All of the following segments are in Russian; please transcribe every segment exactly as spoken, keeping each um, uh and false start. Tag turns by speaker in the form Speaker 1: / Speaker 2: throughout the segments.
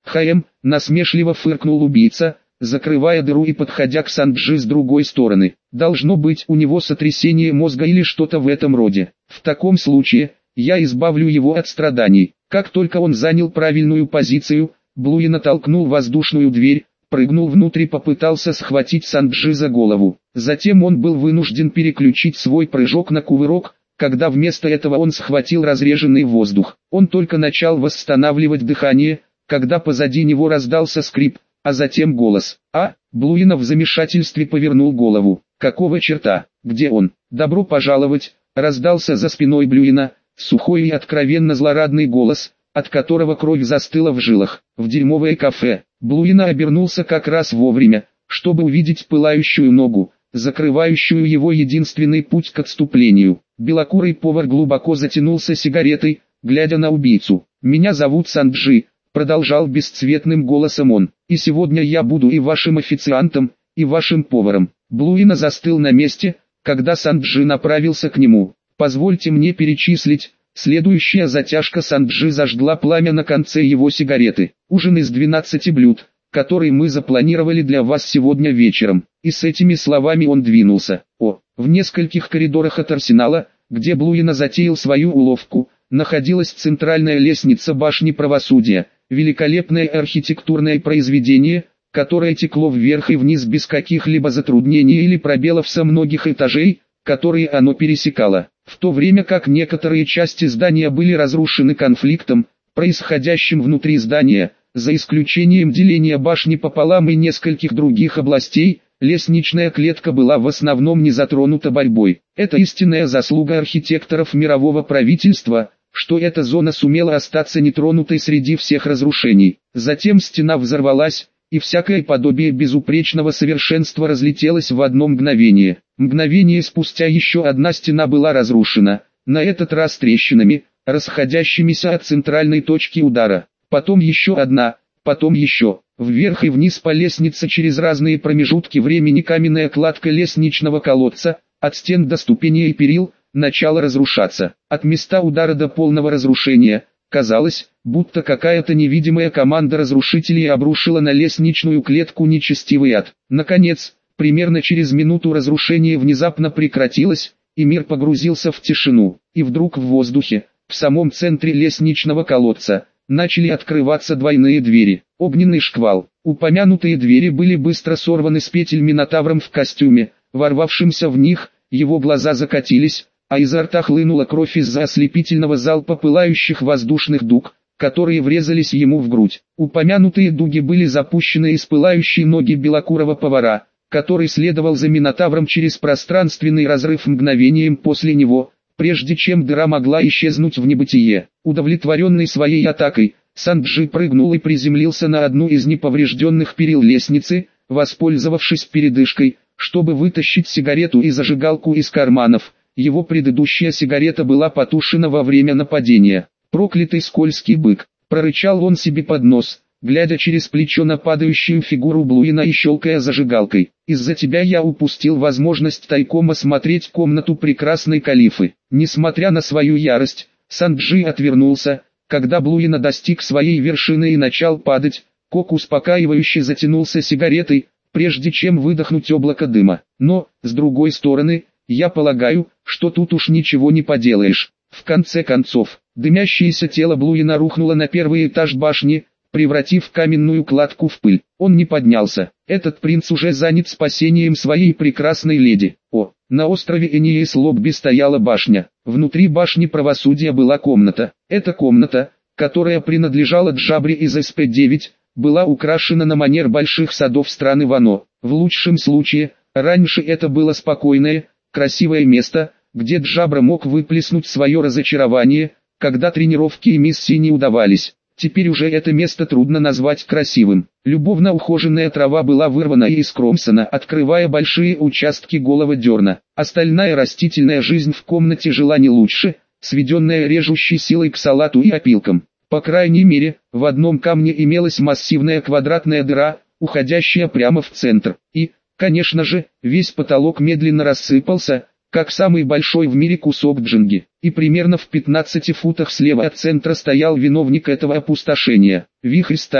Speaker 1: «Хм», насмешливо фыркнул убийца, закрывая дыру и подходя к Санджи с другой стороны. «Должно быть у него сотрясение мозга или что-то в этом роде. В таком случае, я избавлю его от страданий». Как только он занял правильную позицию, Блуи натолкнул воздушную дверь, прыгнул внутрь и попытался схватить Санджи за голову. Затем он был вынужден переключить свой прыжок на кувырок, когда вместо этого он схватил разреженный воздух. Он только начал восстанавливать дыхание, когда позади него раздался скрип, а затем голос. «А?» Блуина в замешательстве повернул голову. «Какого черта? Где он?» «Добро пожаловать!» раздался за спиной Блуина, сухой и откровенно злорадный голос, от которого кровь застыла в жилах. В дерьмовое кафе. Блуина обернулся как раз вовремя, чтобы увидеть пылающую ногу, закрывающую его единственный путь к отступлению. Белокурый повар глубоко затянулся сигаретой, глядя на убийцу. «Меня зовут Санджи», продолжал бесцветным голосом он, «и сегодня я буду и вашим официантом, и вашим поваром». Блуина застыл на месте, когда Санджи направился к нему. «Позвольте мне перечислить». Следующая затяжка Санджи зажгла пламя на конце его сигареты. «Ужин из двенадцати блюд, который мы запланировали для вас сегодня вечером». И с этими словами он двинулся. О, в нескольких коридорах от арсенала, где Блуина затеял свою уловку, находилась центральная лестница башни правосудия, великолепное архитектурное произведение, которое текло вверх и вниз без каких-либо затруднений или пробелов со многих этажей, которые оно пересекало. В то время как некоторые части здания были разрушены конфликтом, происходящим внутри здания, за исключением деления башни пополам и нескольких других областей, лестничная клетка была в основном не затронута борьбой. Это истинная заслуга архитекторов мирового правительства, что эта зона сумела остаться нетронутой среди всех разрушений. Затем стена взорвалась, и всякое подобие безупречного совершенства разлетелось в одно мгновение. Мгновение спустя еще одна стена была разрушена, на этот раз трещинами, расходящимися от центральной точки удара. Потом еще одна, потом еще. Вверх и вниз по лестнице через разные промежутки времени каменная кладка лестничного колодца, от стен до ступеней и перил, начала разрушаться. От места удара до полного разрушения, казалось, будто какая-то невидимая команда разрушителей обрушила на лестничную клетку нечестивый ад. Наконец, примерно через минуту разрушение внезапно прекратилось, и мир погрузился в тишину. И вдруг в воздухе, в самом центре лестничного колодца, начали открываться двойные двери. Огненный шквал. Упомянутые двери были быстро сорваны с петель минотавром в костюме, ворвавшимся в них, его глаза закатились, а изо рта хлынула кровь из-за ослепительного залпа пылающих воздушных дуг, которые врезались ему в грудь. Упомянутые дуги были запущены из пылающей ноги белокурого повара, который следовал за минотавром через пространственный разрыв мгновением после него, прежде чем дыра могла исчезнуть в небытие. Удовлетворенный своей атакой, Санджи прыгнул и приземлился на одну из неповрежденных перил лестницы, воспользовавшись передышкой, чтобы вытащить сигарету и зажигалку из карманов. Его предыдущая сигарета была потушена во время нападения. «Проклятый скользкий бык», — прорычал он себе под нос, глядя через плечо на падающую фигуру Блуина и щелкая зажигалкой. «Из-за тебя я упустил возможность тайком осмотреть комнату прекрасной калифы». Несмотря на свою ярость, Санджи отвернулся, когда Блуина достиг своей вершины и начал падать. Кок успокаивающе затянулся сигаретой, прежде чем выдохнуть облако дыма. «Но, с другой стороны, я полагаю, что тут уж ничего не поделаешь». В конце концов, дымящееся тело Блуина рухнуло на первый этаж башни, превратив каменную кладку в пыль. Он не поднялся. Этот принц уже занят спасением своей прекрасной леди. О, на острове Эниес-Лобби стояла башня. Внутри башни правосудия была комната. Эта комната, которая принадлежала Джабре из эс пэ девять, была украшена на манер больших садов страны Вано. В лучшем случае, раньше это было спокойное, красивое место, где Джабра мог выплеснуть свое разочарование, когда тренировки и миссии не удавались. Теперь уже это место трудно назвать красивым. Любовно ухоженная трава была вырвана и искромсана, открывая большие участки голого дерна. Остальная растительная жизнь в комнате жила не лучше, сведенная режущей силой к салату и опилкам. По крайней мере, в одном камне имелась массивная квадратная дыра, уходящая прямо в центр. И, конечно же, весь потолок медленно рассыпался, как самый большой в мире кусок джинги. И примерно в пятнадцати футах слева от центра стоял виновник этого опустошения. Вихрь стали,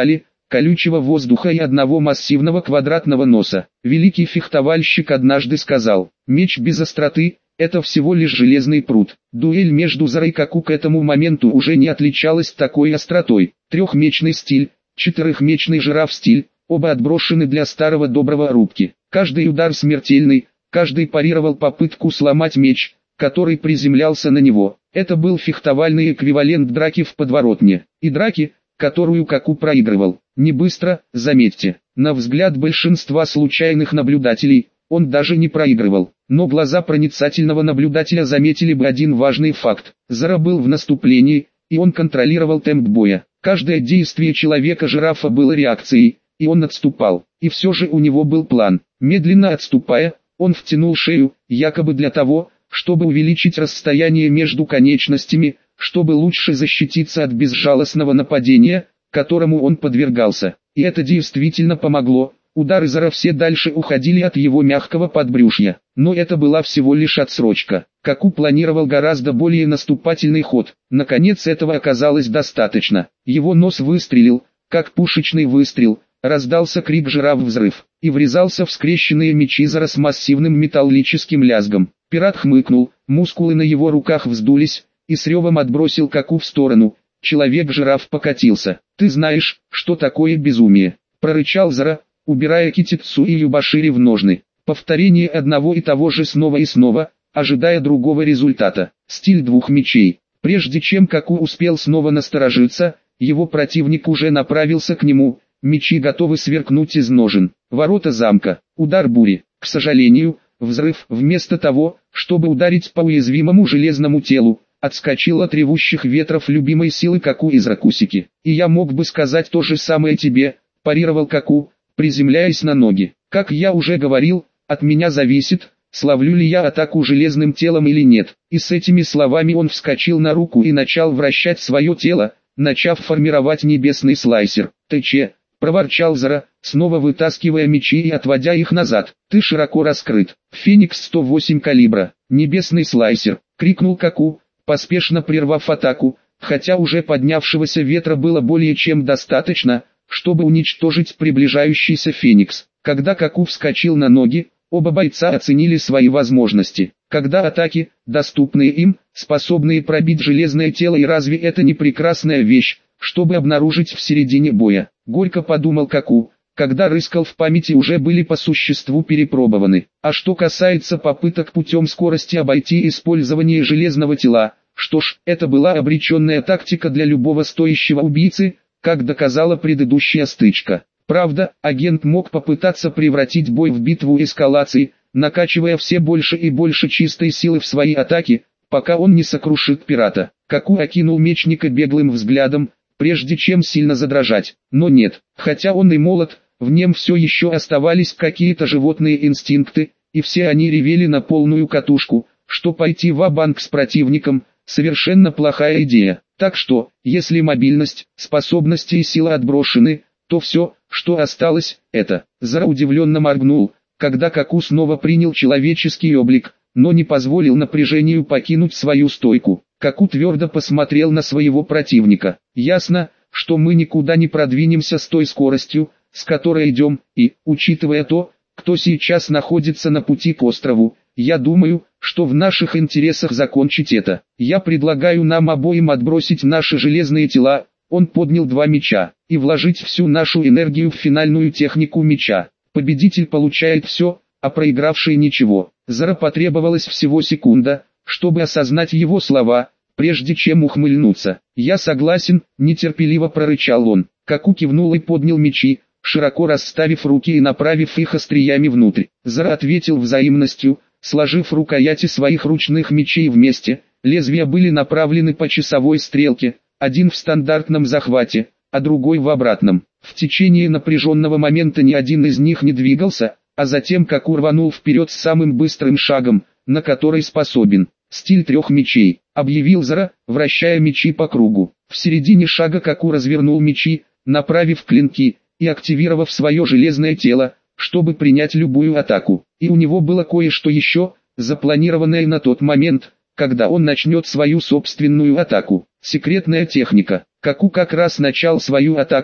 Speaker 1: колючего воздуха и одного массивного квадратного носа. Великий фехтовальщик однажды сказал: «Меч без остроты – это всего лишь железный прут». Дуэль между Зара и Каку к этому моменту уже не отличалась такой остротой. Трехмечный стиль, четырехмечный жираф-стиль, оба отброшены для старого доброго рубки. Каждый удар смертельный, каждый парировал попытку сломать меч, который приземлялся на него. Это был фехтовальный эквивалент драки в подворотне. И драки, которую Каку проигрывал. Не быстро, заметьте. На взгляд большинства случайных наблюдателей, он даже не проигрывал. Но глаза проницательного наблюдателя заметили бы один важный факт. Зара был в наступлении, и он контролировал темп боя. Каждое действие человека-жирафа было реакцией, и он отступал. И все же у него был план. Медленно отступая, он втянул шею, якобы для того, чтобы увеличить расстояние между конечностями, чтобы лучше защититься от безжалостного нападения, которому он подвергался. И это действительно помогло. Удары Зара все дальше уходили от его мягкого подбрюшья. Но это была всего лишь отсрочка. Каку планировал гораздо более наступательный ход. Наконец этого оказалось достаточно. Его нос выстрелил, как пушечный выстрел. Раздался крик «Жираф-взрыв!» и врезался в скрещенные мечи Зара с массивным металлическим лязгом. Пират хмыкнул, мускулы на его руках вздулись, и с ревом отбросил Каку в сторону. Человек-жираф покатился. «Ты знаешь, что такое безумие?» — прорычал Зара, убирая китицу и юбашири в ножны. Повторение одного и того же снова и снова, ожидая другого результата. Стиль двух мечей. Прежде чем Каку успел снова насторожиться, его противник уже направился к нему. Мечи готовы сверкнуть из ножен. Ворота замка. Удар бури. К сожалению, взрыв, вместо того, чтобы ударить по уязвимому железному телу, отскочил от ревущих ветров любимой силы Каку из Ракусики. «И я мог бы сказать то же самое тебе», – парировал Каку, приземляясь на ноги. «Как я уже говорил, от меня зависит, словлю ли я атаку железным телом или нет». И с этими словами он вскочил на руку и начал вращать свое тело, начав формировать небесный слайсер. «Ты че?» — проворчал Зара, снова вытаскивая мечи и отводя их назад. «Ты широко раскрыт. Феникс сто восемь калибра. Небесный слайсер!» — крикнул Каку, поспешно прервав атаку, хотя уже поднявшегося ветра было более чем достаточно, чтобы уничтожить приближающийся Феникс. Когда Каку вскочил на ноги, оба бойца оценили свои возможности. Когда атаки, доступные им, способные пробить железное тело, и разве это не прекрасная вещь, чтобы обнаружить в середине боя? Горько подумал Каку, когда рыскал в памяти уже были по существу перепробованы. А что касается попыток путем скорости обойти использование железного тела, что ж, это была обреченная тактика для любого стоящего убийцы, как доказала предыдущая стычка. Правда, агент мог попытаться превратить бой в битву эскалации, накачивая все больше и больше чистой силы в свои атаки, пока он не сокрушит пирата. Каку окинул мечника беглым взглядом, прежде чем сильно задрожать. Но нет, хотя он и молод, в нем все еще оставались какие-то животные инстинкты, и все они ревели на полную катушку, что пойти ва-банк с противником – совершенно плохая идея. Так что, если мобильность, способности и сила отброшены, то все, что осталось, это... Зара удивленно моргнул, когда Каку снова принял человеческий облик, но не позволил напряжению покинуть свою стойку. Каку твердо посмотрел на своего противника. Ясно, что мы никуда не продвинемся с той скоростью, с которой идем, и, учитывая то, кто сейчас находится на пути к острову, я думаю, что в наших интересах закончить это. Я предлагаю нам обоим отбросить наши железные тела, он поднял два меча, и вложить всю нашу энергию в финальную технику меча. Победитель получает все, а проигравший ничего. Зара потребовалась всего секунда, чтобы осознать его слова, прежде чем ухмыльнуться. «Я согласен», — нетерпеливо прорычал он. Каку кивнул и поднял мечи, широко расставив руки и направив их остриями внутрь. Зара ответил взаимностью, сложив рукояти своих ручных мечей вместе, лезвия были направлены по часовой стрелке, один в стандартном захвате, а другой в обратном. В течение напряженного момента ни один из них не двигался, а затем Каку рванул вперед с самым быстрым шагом, на который способен. «Стиль трех мечей», — объявил Зара, вращая мечи по кругу. В середине шага Каку развернул мечи, направив клинки, и активировав свое железное тело, чтобы принять любую атаку. И у него было кое-что еще, запланированное на тот момент, когда он начнет свою собственную атаку. Секретная техника. Каку как раз начал свою атаку,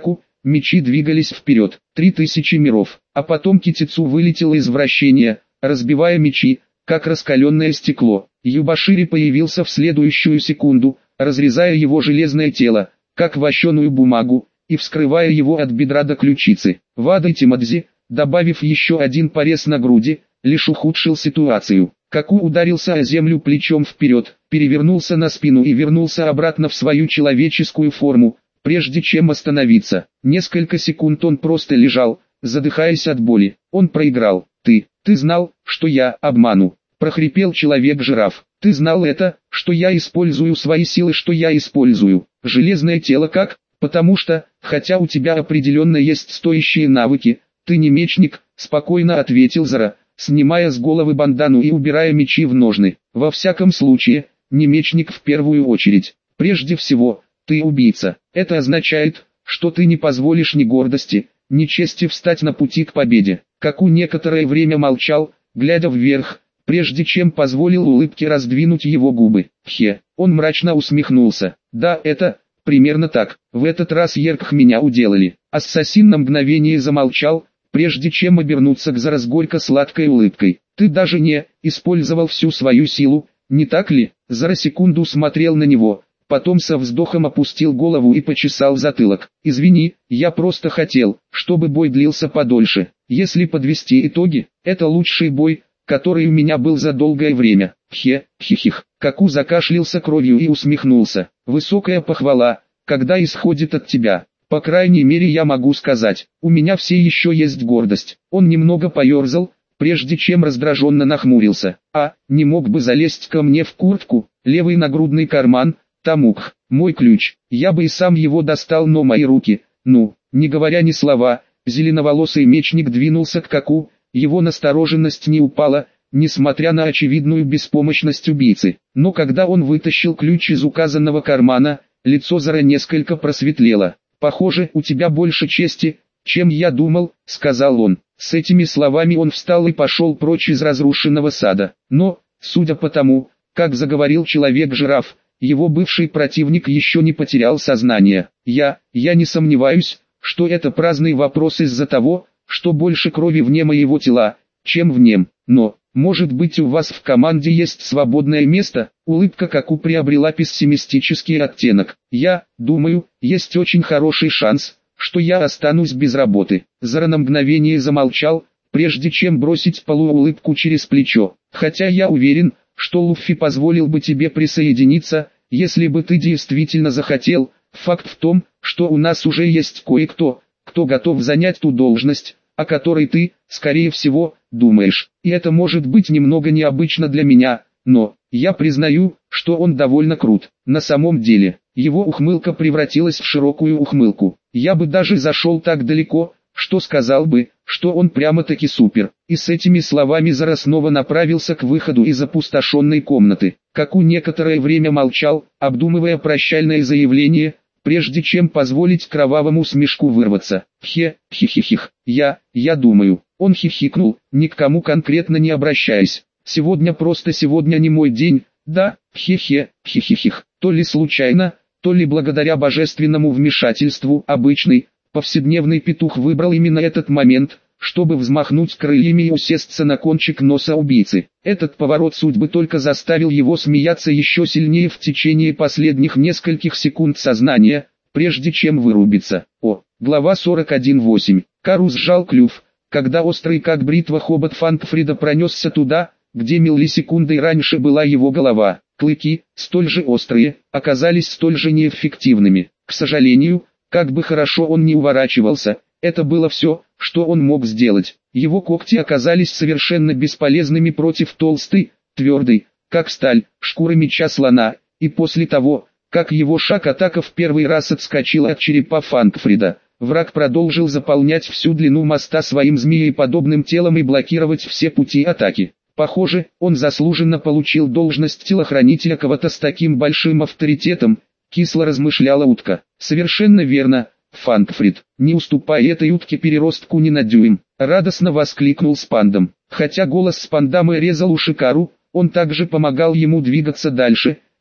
Speaker 1: мечи двигались вперед. Три тысячи миров. А потом Китицу вылетело из вращения, разбивая мечи, как раскаленное стекло. Юбашири появился в следующую секунду, разрезая его железное тело, как вощеную бумагу, и вскрывая его от бедра до ключицы. Вада Тимадзи, добавив еще один порез на груди, лишь ухудшил ситуацию. Каку ударился о землю плечом вперед, перевернулся на спину и вернулся обратно в свою человеческую форму, прежде чем остановиться. Несколько секунд он просто лежал, задыхаясь от боли. Он проиграл. «Ты, ты знал, что я обману», — прохрипел человек-жираф. «Ты знал это, что я использую свои силы, что я использую железное тело как, потому что, хотя у тебя определенно есть стоящие навыки, ты не мечник», — спокойно ответил Зара, снимая с головы бандану и убирая мечи в ножны. «Во всяком случае, не мечник в первую очередь. Прежде всего, ты убийца. Это означает, что ты не позволишь ни гордости, ни чести встать на пути к победе». Каку некоторое время молчал, глядя вверх, прежде чем позволил улыбке раздвинуть его губы. Хе, он мрачно усмехнулся. «Да, это, примерно так. В этот раз Еркх меня уделали». Ассасин на мгновение замолчал, прежде чем обернуться к Зара с горько-сладкой улыбкой. «Ты даже не использовал всю свою силу, не так ли?» Зара секунду смотрел на него, потом со вздохом опустил голову и почесал затылок. «Извини, я просто хотел, чтобы бой длился подольше. Если подвести итоги, это лучший бой, который у меня был за долгое время». Хе, хихих. Каку закашлялся кровью и усмехнулся. «Высокая похвала, когда исходит от тебя. По крайней мере я могу сказать, у меня все еще есть гордость». Он немного поерзал, прежде чем раздраженно нахмурился. «А, не мог бы залезть ко мне в куртку, левый нагрудный карман, тамук, мой ключ, я бы и сам его достал, но мои руки, ну, не говоря ни слова». Зеленоволосый мечник двинулся к Каку, его настороженность не упала, несмотря на очевидную беспомощность убийцы. Но когда он вытащил ключ из указанного кармана, лицо Зара несколько просветлело. «Похоже, у тебя больше чести, чем я думал», — сказал он. С этими словами он встал и пошел прочь из разрушенного сада. Но, судя по тому, как заговорил человек-жираф, его бывший противник еще не потерял сознание. «Я, я не сомневаюсь, что это праздный вопрос из-за того, что больше крови вне моего тела, чем в нем. Но, может быть, у вас в команде есть свободное место?» Улыбка Каку приобрела пессимистический оттенок. «Я, думаю, есть очень хороший шанс, что я останусь без работы». Зара на мгновение замолчал, прежде чем бросить полуулыбку через плечо. «Хотя я уверен, что Луффи позволил бы тебе присоединиться, если бы ты действительно захотел. Факт в том, что у нас уже есть кое-кто, кто готов занять ту должность, о которой ты, скорее всего, думаешь. И это может быть немного необычно для меня, но, я признаю, что он довольно крут. На самом деле, его ухмылка превратилась в широкую ухмылку. Я бы даже зашел так далеко, что сказал бы, что он прямо-таки супер». И с этими словами Зара снова направился к выходу из опустошенной комнаты. Каку некоторое время молчал, обдумывая прощальное заявление, прежде чем позволить кровавому смешку вырваться. «Хе, хихихих, я, я думаю». Он хихикнул, ни к кому конкретно не обращаясь. «Сегодня просто сегодня не мой день, да, хе-хе, хихихих». То ли случайно, то ли благодаря божественному вмешательству, обычный, повседневный петух выбрал именно этот момент, чтобы взмахнуть крыльями и усесться на кончик носа убийцы. Этот поворот судьбы только заставил его смеяться еще сильнее в течение последних нескольких секунд сознания, прежде чем вырубиться. О, глава сорок один восемь. Кару сжал клюв, когда острый как бритва хобот Фанкфрида пронесся туда, где миллисекундой раньше была его голова. Клыки, столь же острые, оказались столь же неэффективными. К сожалению, как бы хорошо он ни уворачивался, это было все, что он мог сделать. Его когти оказались совершенно бесполезными против толстой, твердой, как сталь, шкуры меча слона, и после того, как его шаг-атака в первый раз отскочила от черепа Фанкфрида, враг продолжил заполнять всю длину моста своим змееподобным телом и блокировать все пути атаки. Похоже, он заслуженно получил должность телохранителя кого-то с таким большим авторитетом, кисло размышляла утка. Совершенно верно, Фанкфрид, не уступай этой утке-переростку ни на дюйм, радостно воскликнул Спандам. Хотя голос Спандама резал уши Кару, он также помогал ему двигаться дальше,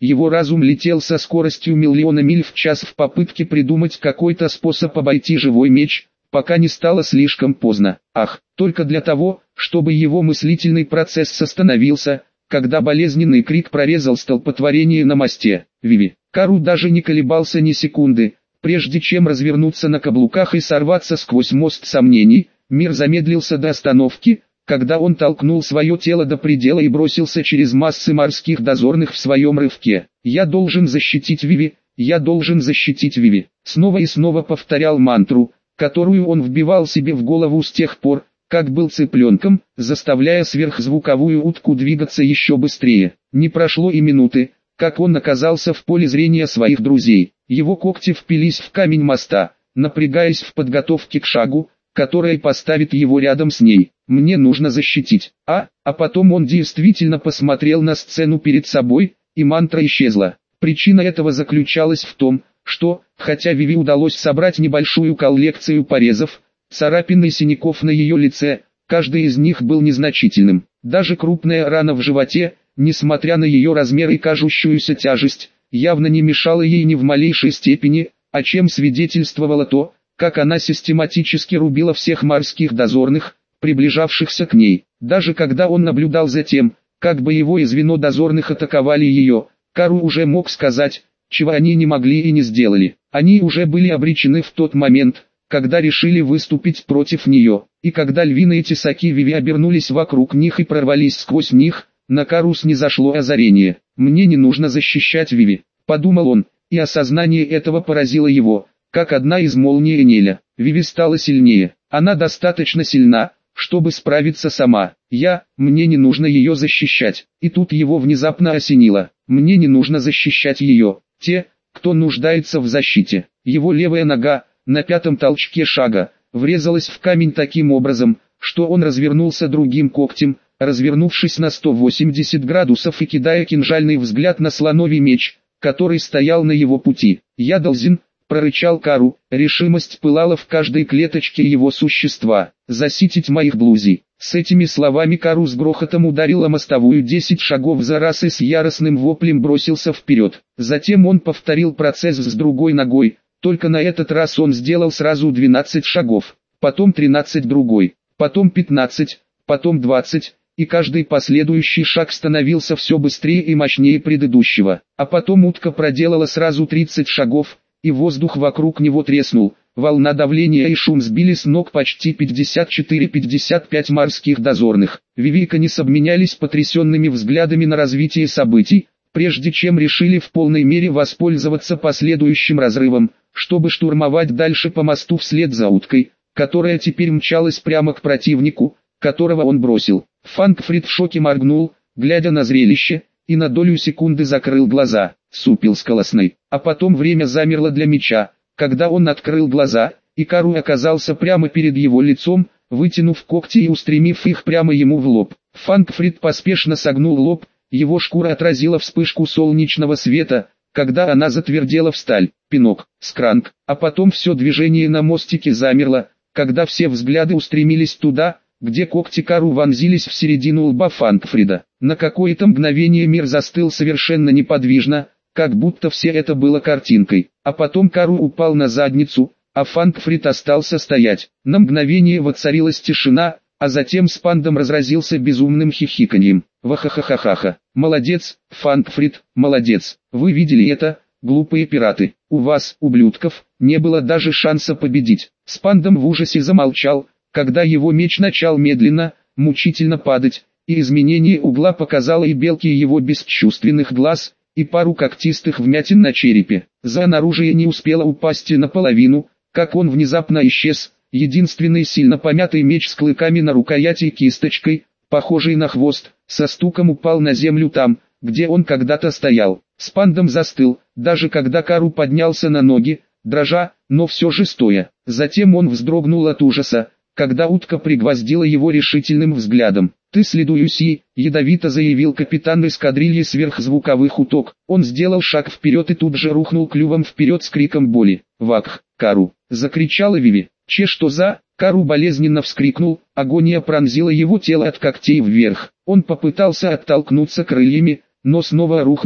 Speaker 1: его разум летел со скоростью миллиона миль в час в попытке придумать какой-то способ обойти живой меч, пока не стало слишком поздно. Ах, только для того, чтобы его мыслительный процесс остановился, когда болезненный крик прорезал столпотворение на мосте. Виви. Кару даже не колебался ни секунды, прежде чем развернуться на каблуках и сорваться сквозь мост сомнений. Мир замедлился до остановки, когда он толкнул свое тело до предела и бросился через массы морских дозорных в своем рывке. «Я должен защитить Виви, я должен защитить Виви». Снова и снова повторял мантру, которую он вбивал себе в голову с тех пор, как был цыпленком, заставляя сверхзвуковую утку двигаться еще быстрее. Не прошло и минуты, как он оказался в поле зрения своих друзей. Его когти впились в камень моста, напрягаясь в подготовке к шагу, который поставит его рядом с ней. «Мне нужно защитить». А, а потом он действительно посмотрел на сцену перед собой, и мантра исчезла. Причина этого заключалась в том, что, хотя Виви удалось собрать небольшую коллекцию порезов, царапин и синяков на ее лице, каждый из них был незначительным. Даже крупная рана в животе, несмотря на ее размер и кажущуюся тяжесть, явно не мешала ей ни в малейшей степени, о чем свидетельствовало то, как она систематически рубила всех морских дозорных, приближавшихся к ней. Даже когда он наблюдал за тем, как боевое звено дозорных атаковали ее, Кару уже мог сказать, чего они не могли и не сделали. Они уже были обречены в тот момент, когда решили выступить против нее, и когда львиные тесаки Виви обернулись вокруг них и прорвались сквозь них, на Кару снизошло озарение. «Мне не нужно защищать Виви», — подумал он, и осознание этого поразило его, как одна из молний Энеля. Виви стала сильнее, она достаточно сильна, чтобы справиться сама. Я, мне не нужно ее защищать. И тут его внезапно осенило. Мне не нужно защищать ее. Те, кто нуждается в защите. Его левая нога, на пятом толчке шага, врезалась в камень таким образом, что он развернулся другим когтем, развернувшись на сто восемьдесят градусов и кидая кинжальный взгляд на слоновий меч, который стоял на его пути. «Я должен», — прорычал Кару, решимость пылала в каждой клеточке его существа, «заситить моих блузи». С этими словами Кару с грохотом ударил о мостовую десять шагов за раз и с яростным воплем бросился вперед. Затем он повторил процесс с другой ногой, только на этот раз он сделал сразу двенадцать шагов, потом тринадцать другой, потом пятнадцать, потом двадцать, и каждый последующий шаг становился все быстрее и мощнее предыдущего. А потом утка проделала сразу тридцать шагов, и воздух вокруг него треснул. Волна давления и шум сбили с ног почти пятьдесят четыре — пятьдесят пять морских дозорных. Виви и Канис обменялись потрясенными взглядами на развитие событий, прежде чем решили в полной мере воспользоваться последующим разрывом, чтобы штурмовать дальше по мосту вслед за уткой, которая теперь мчалась прямо к противнику, которого он бросил. Фанкфрид в шоке моргнул, глядя на зрелище, и на долю секунды закрыл глаза. Супил сколосный. А потом время замерло для меча, когда он открыл глаза, и Кару оказался прямо перед его лицом, вытянув когти и устремив их прямо ему в лоб. Фанкфрид поспешно согнул лоб, его шкура отразила вспышку солнечного света, когда она затвердела в сталь. Пинок, скранк, а потом все движение на мостике замерло, когда все взгляды устремились туда, где когти Кару вонзились в середину лба Фанкфрида. На какое-то мгновение мир застыл совершенно неподвижно, как будто все это было картинкой. А потом Кару упал на задницу, а Фанкфрид остался стоять. На мгновение воцарилась тишина, а затем Спандом разразился безумным хихиканьем. Вахахахахаха. Молодец, Фанкфрид, молодец. Вы видели это, глупые пираты? У вас, ублюдков, не было даже шанса победить. Спандом в ужасе замолчал, когда его меч начал медленно, мучительно падать, и изменение угла показало и белки его бесчувственных глаз, и пару когтистых вмятин на черепе. Зан оружие не успело упасть и наполовину, как он внезапно исчез. Единственный сильно помятый меч с клыками на рукояти и кисточкой, похожий на хвост, со стуком упал на землю там, где он когда-то стоял. Спандом застыл, даже когда Кару поднялся на ноги, дрожа, но все же стоя. Затем он вздрогнул от ужаса, когда утка пригвоздила его решительным взглядом. «Ты следующий», — ядовито заявил капитан эскадрильи сверхзвуковых уток. Он сделал шаг вперед и тут же рухнул клювом вперед с криком боли. «Вак, Кару!» — закричала Виви. «Че что за?» Кару болезненно вскрикнул, агония пронзила его тело от когтей вверх. Он попытался оттолкнуться крыльями, но снова рухнул,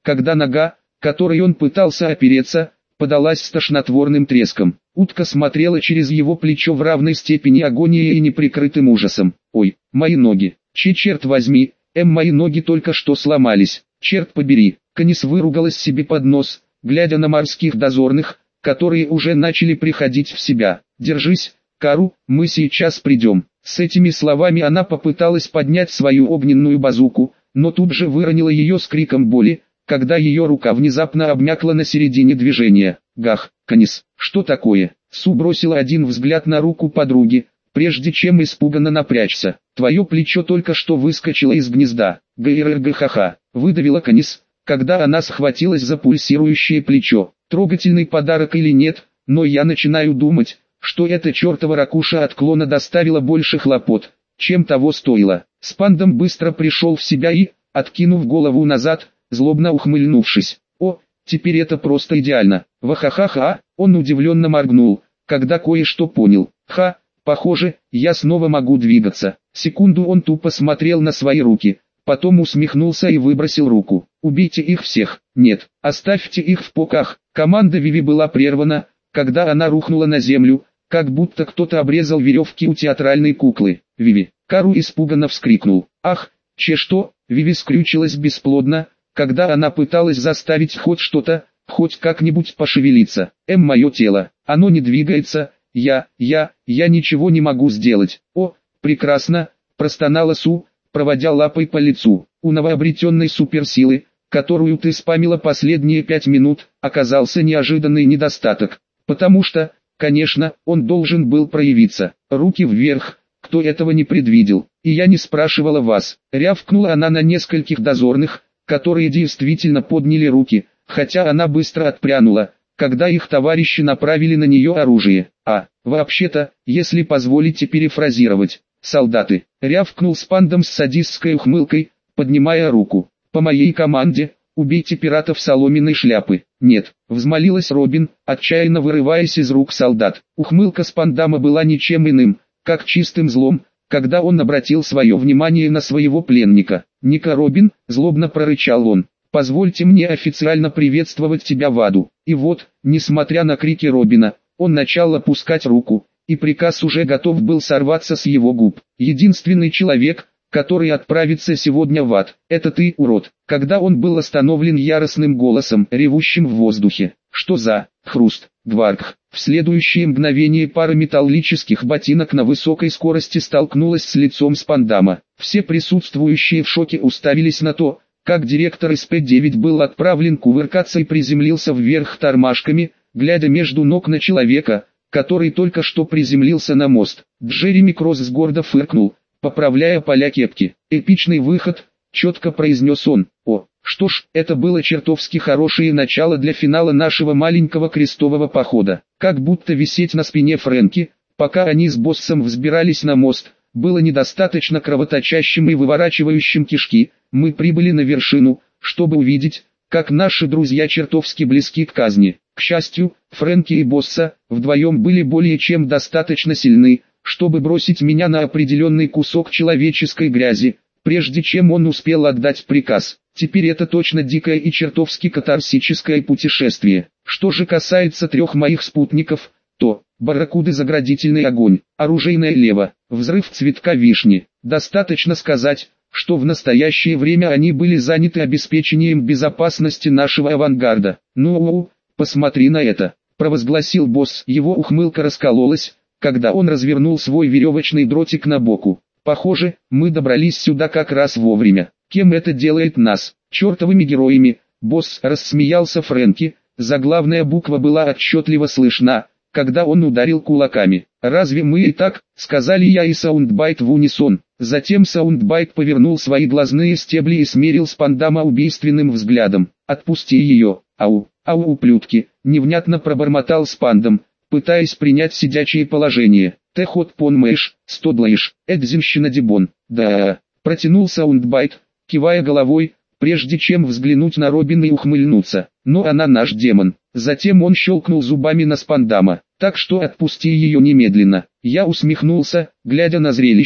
Speaker 1: когда нога, которой он пытался опереться, подалась с тошнотворным треском. Утка смотрела через его плечо в равной степени агонии и неприкрытым ужасом. «Ой, мои ноги! Че черт возьми, эм, мои ноги только что сломались, черт побери!» Канис выругалась себе под нос, глядя на морских дозорных, которые уже начали приходить в себя. «Держись, Кару, мы сейчас придем». С этими словами она попыталась поднять свою огненную базуку, но тут же выронила ее с криком боли, когда ее рука внезапно обмякла на середине движения. «Гах, Канис, что такое?» Су бросила один взгляд на руку подруги, прежде чем испуганно напрячься. «Твое плечо только что выскочило из гнезда». «Гррргхаха», выдавила Канис, когда она схватилась за пульсирующее плечо. Трогательный подарок или нет, но я начинаю думать, что эта чертова ракуша от клона доставила больше хлопот, чем того стоило. Спандам быстро пришел в себя и, откинув голову назад, злобно ухмыльнувшись: «О, теперь это просто идеально!» «Вахахаха!» Он удивленно моргнул, когда кое-что понял. «Ха, похоже, я снова могу двигаться». Секунду он тупо смотрел на свои руки, потом усмехнулся и выбросил руку. «Убейте их всех!» «Нет, оставьте их в поках!» Команда Виви была прервана, когда она рухнула на землю, как будто кто-то обрезал веревки у театральной куклы. «Виви!» Кару испуганно вскрикнул. «Ах, че что?» Виви скрючилась бесплодно, когда она пыталась заставить хоть что-то, хоть как-нибудь пошевелиться. «Эм, мое тело, оно не двигается, я, я, я ничего не могу сделать». «О, прекрасно!» простонала Су, проводя лапой по лицу. «У новообретенной суперсилы, которую ты спамила последние пять минут, оказался неожиданный недостаток, потому что, конечно, он должен был проявиться. Руки вверх, кто этого не предвидел, и я не спрашивала вас». Рявкнула она на нескольких дозорных, которые действительно подняли руки, хотя она быстро отпрянула, когда их товарищи направили на нее оружие. «А, вообще-то, если позволите перефразировать, солдаты», рявкнул Спандам с садистской ухмылкой, поднимая руку. «По моей команде, убейте пиратов соломенной шляпы». «Нет», взмолилась Робин, отчаянно вырываясь из рук солдат. Ухмылка Спандама была ничем иным, как чистым злом, когда он обратил свое внимание на своего пленника. «Ника Робин», злобно прорычал он, «позвольте мне официально приветствовать тебя в аду». И вот, несмотря на крики Робина, он начал опускать руку, и приказ уже готов был сорваться с его губ. «Единственный человек, который отправится сегодня в ад, это ты, урод». Когда он был остановлен яростным голосом, ревущим в воздухе. «Что за...» Хруст, гварк. В следующее мгновение пара металлических ботинок на высокой скорости столкнулась с лицом Спандама. Все присутствующие в шоке уставились на то, как директор эс пэ девять был отправлен кувыркаться и приземлился вверх тормашками, глядя между ног на человека, который только что приземлился на мост. Джереми Кросс гордо фыркнул, поправляя поля кепки. «Эпичный выход», — четко произнес он. «О, что ж, это было чертовски хорошее начало для финала нашего маленького крестового похода». Как будто висеть на спине Фрэнки, пока они с боссом взбирались на мост, было недостаточно кровоточащим и выворачивающим кишки. Мы прибыли на вершину, чтобы увидеть, как наши друзья чертовски близки к казни. К счастью, Фрэнки и босса вдвоем были более чем достаточно сильны, чтобы бросить меня на определенный кусок человеческой грязи, прежде чем он успел отдать приказ. Теперь это точно дикое и чертовски катарсическое путешествие. Что же касается трех моих спутников, то барракуды, заградительный огонь, оружейное лево, взрыв цветка вишни. Достаточно сказать, что в настоящее время они были заняты обеспечением безопасности нашего авангарда. «Ну, посмотри на это», — провозгласил босс. Его ухмылка раскололась, когда он развернул свой веревочный дротик на боку. «Похоже, мы добрались сюда как раз вовремя. Кем это делает нас? Чертовыми героями!» Босс, рассмеялся Фрэнки, заглавная буква была отчетливо слышна, когда он ударил кулаками. «Разве мы и так?» — сказали я и Саундбайт в унисон. Затем Саундбайт повернул свои глазные стебли и смерил Спандама убийственным взглядом. «Отпусти ее, ау, ау, ублюдки!» — невнятно пробормотал Спандам, пытаясь принять сидячее положение. «Ты ход понмэш, стодлаешь, экзимщина дебон». «Да», — протянул Саундбайт, кивая головой, прежде чем взглянуть на Робин и ухмыльнуться. «Но она наш демон». Затем он щелкнул зубами на Спандама. «Так что отпусти ее немедленно». Я усмехнулся, глядя на зрелище,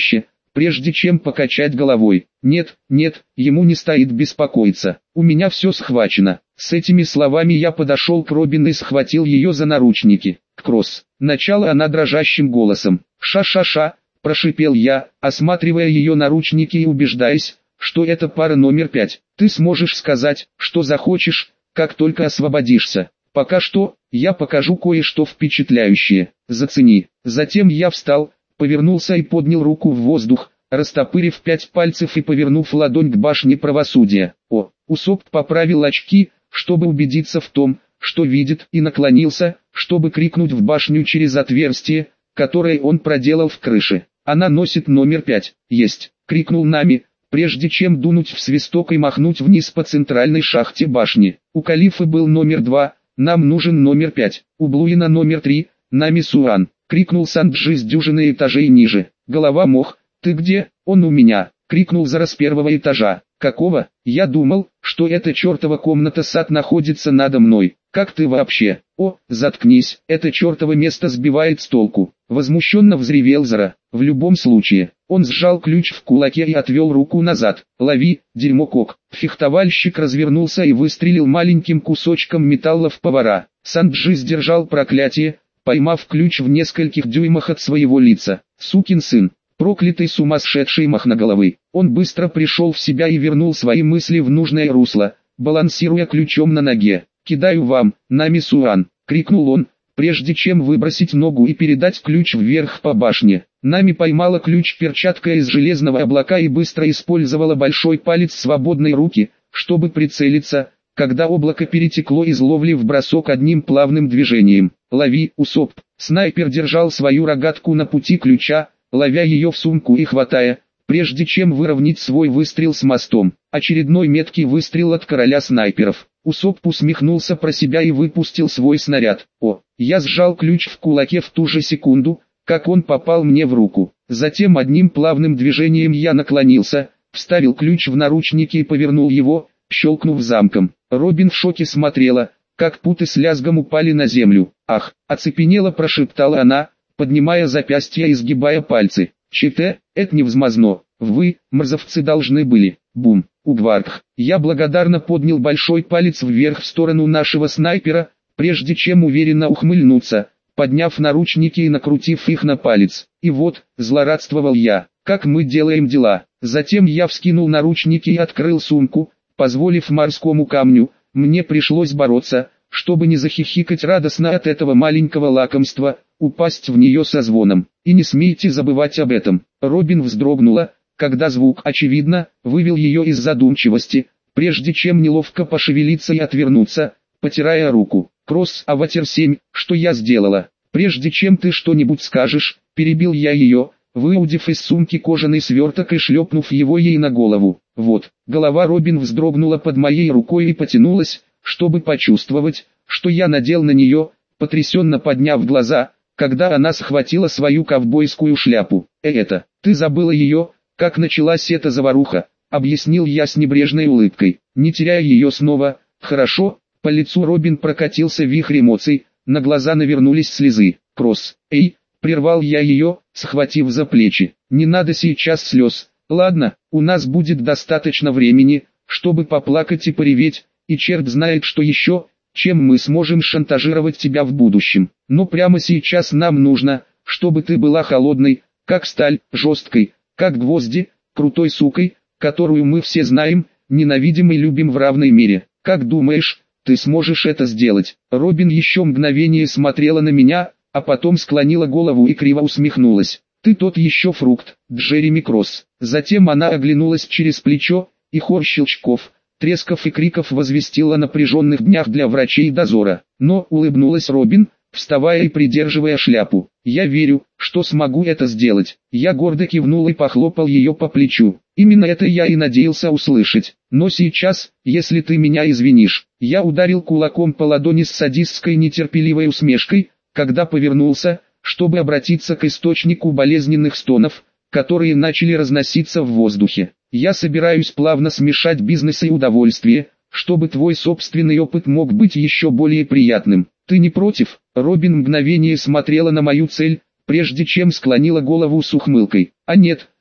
Speaker 1: прежде чем покачать головой. Нет, нет, ему не стоит беспокоиться. У меня все схвачено. С этими словами я подошел к Робин и схватил ее за наручники. Кросс. Начала она дрожащим голосом. «Ша-ша-ша», прошипел я, осматривая ее наручники и убеждаясь, что это пара номер пять. «Ты сможешь сказать, что захочешь, как только освободишься. Пока что, я покажу кое-что впечатляющее. Зацени». Затем я встал, повернулся и поднял руку в воздух, растопырив пять пальцев и повернув ладонь к башне правосудия. О, Усоп поправил очки, чтобы убедиться в том, что видит, и наклонился, чтобы крикнуть в башню через отверстие, которое он проделал в крыше. «Она носит номер пять. Есть!» — крикнул Нами, прежде чем дунуть в свисток и махнуть вниз по центральной шахте башни. У Калифы был номер два, нам нужен номер пять. У Блуина номер три, Нами Суан. Крикнул Санджи с дюжины этажей ниже. «Голова мох, ты где?» «Он у меня!» — крикнул Зара с первого этажа. «Какого? Я думал, что эта чертова комната сад находится надо мной. Как ты вообще?» «О, заткнись, это чертово место сбивает с толку!» Возмущенно взревел Зара. В любом случае, он сжал ключ в кулаке и отвел руку назад. «Лови, дерьмокок!» Фехтовальщик развернулся и выстрелил маленьким кусочком металла в повара. Санджи сдержал проклятие, поймав ключ в нескольких дюймах от своего лица. «Сукин сын! Проклятый сумасшедший махноголовый!» Он быстро пришел в себя и вернул свои мысли в нужное русло, балансируя ключом на ноге. «Кидаю вам, Нами Суан!» — крикнул он, прежде чем выбросить ногу и передать ключ вверх по башне. Нами поймала ключ перчаткой из железного облака и быстро использовала большой палец свободной руки, чтобы прицелиться, когда облако перетекло из ловли в бросок одним плавным движением. «Лови, Усоп!» Снайпер держал свою рогатку на пути ключа, ловя ее в сумку и хватая, прежде чем выровнять свой выстрел с мостом. Очередной меткий выстрел от короля снайперов. Усоп усмехнулся про себя и выпустил свой снаряд. О, я сжал ключ в кулаке в ту же секунду, как он попал мне в руку. Затем одним плавным движением я наклонился, вставил ключ в наручники и повернул его, щелкнув замком. Робин в шоке смотрела, как путы с лязгом упали на землю. «Ах!» — оцепенело прошептала она, поднимая запястья и сгибая пальцы. «Чите, это невозможно. Вы, мерзавцы, должны были». Бум! Угварх! Я благодарно поднял большой палец вверх в сторону нашего снайпера, прежде чем уверенно ухмыльнуться, подняв наручники и накрутив их на палец. И вот, злорадствовал я, как мы делаем дела. Затем я вскинул наручники и открыл сумку, позволив морскому камню, мне пришлось бороться, чтобы не захихикать радостно от этого маленького лакомства, упасть в нее со звоном. И не смейте забывать об этом. Робин вздрогнула, когда звук, очевидно, вывел ее из задумчивости, прежде чем неловко пошевелиться и отвернуться, потирая руку. «Кросс, Аватар семь, что я сделала? Прежде чем ты что-нибудь скажешь», перебил я ее, выудив из сумки кожаный сверток и шлепнув его ей на голову. Вот, голова Робин вздрогнула под моей рукой и потянулась, чтобы почувствовать, что я надел на нее, потрясенно подняв глаза, когда она схватила свою ковбойскую шляпу. «Э, это, ты забыла ее?» «Как началась эта заваруха», — объяснил я с небрежной улыбкой, не теряя ее снова. «Хорошо». По лицу Робин прокатился вихрь эмоций, на глаза навернулись слезы. «Кросс, эй!» — прервал я ее, схватив за плечи. «Не надо сейчас слез. Ладно, у нас будет достаточно времени, чтобы поплакать и пореветь, и черт знает что еще, чем мы сможем шантажировать тебя в будущем. Но прямо сейчас нам нужно, чтобы ты была холодной, как сталь, жесткой, как гвозди, крутой сукой, которую мы все знаем, ненавидим и любим в равной мере. Как думаешь, ты сможешь это сделать?» Робин еще мгновение смотрела на меня, а потом склонила голову и криво усмехнулась. «Ты тот еще фрукт, Джереми Кросс». Затем она оглянулась через плечо, и хор щелчков, тресков и криков возвестил о напряженных днях для врачей дозора. Но улыбнулась Робин, вставая и придерживая шляпу. «Я верю, что смогу это сделать». Я гордо кивнул и похлопал ее по плечу. Именно это я и надеялся услышать. «Но сейчас, если ты меня извинишь». Я ударил кулаком по ладони с садистской нетерпеливой усмешкой, когда повернулся, чтобы обратиться к источнику болезненных стонов, которые начали разноситься в воздухе. «Я собираюсь плавно смешать бизнес и удовольствие, чтобы твой собственный опыт мог быть еще более приятным. Ты не против?» Робин мгновение смотрела на мою цель, прежде чем склонила голову с ухмылкой. «А нет,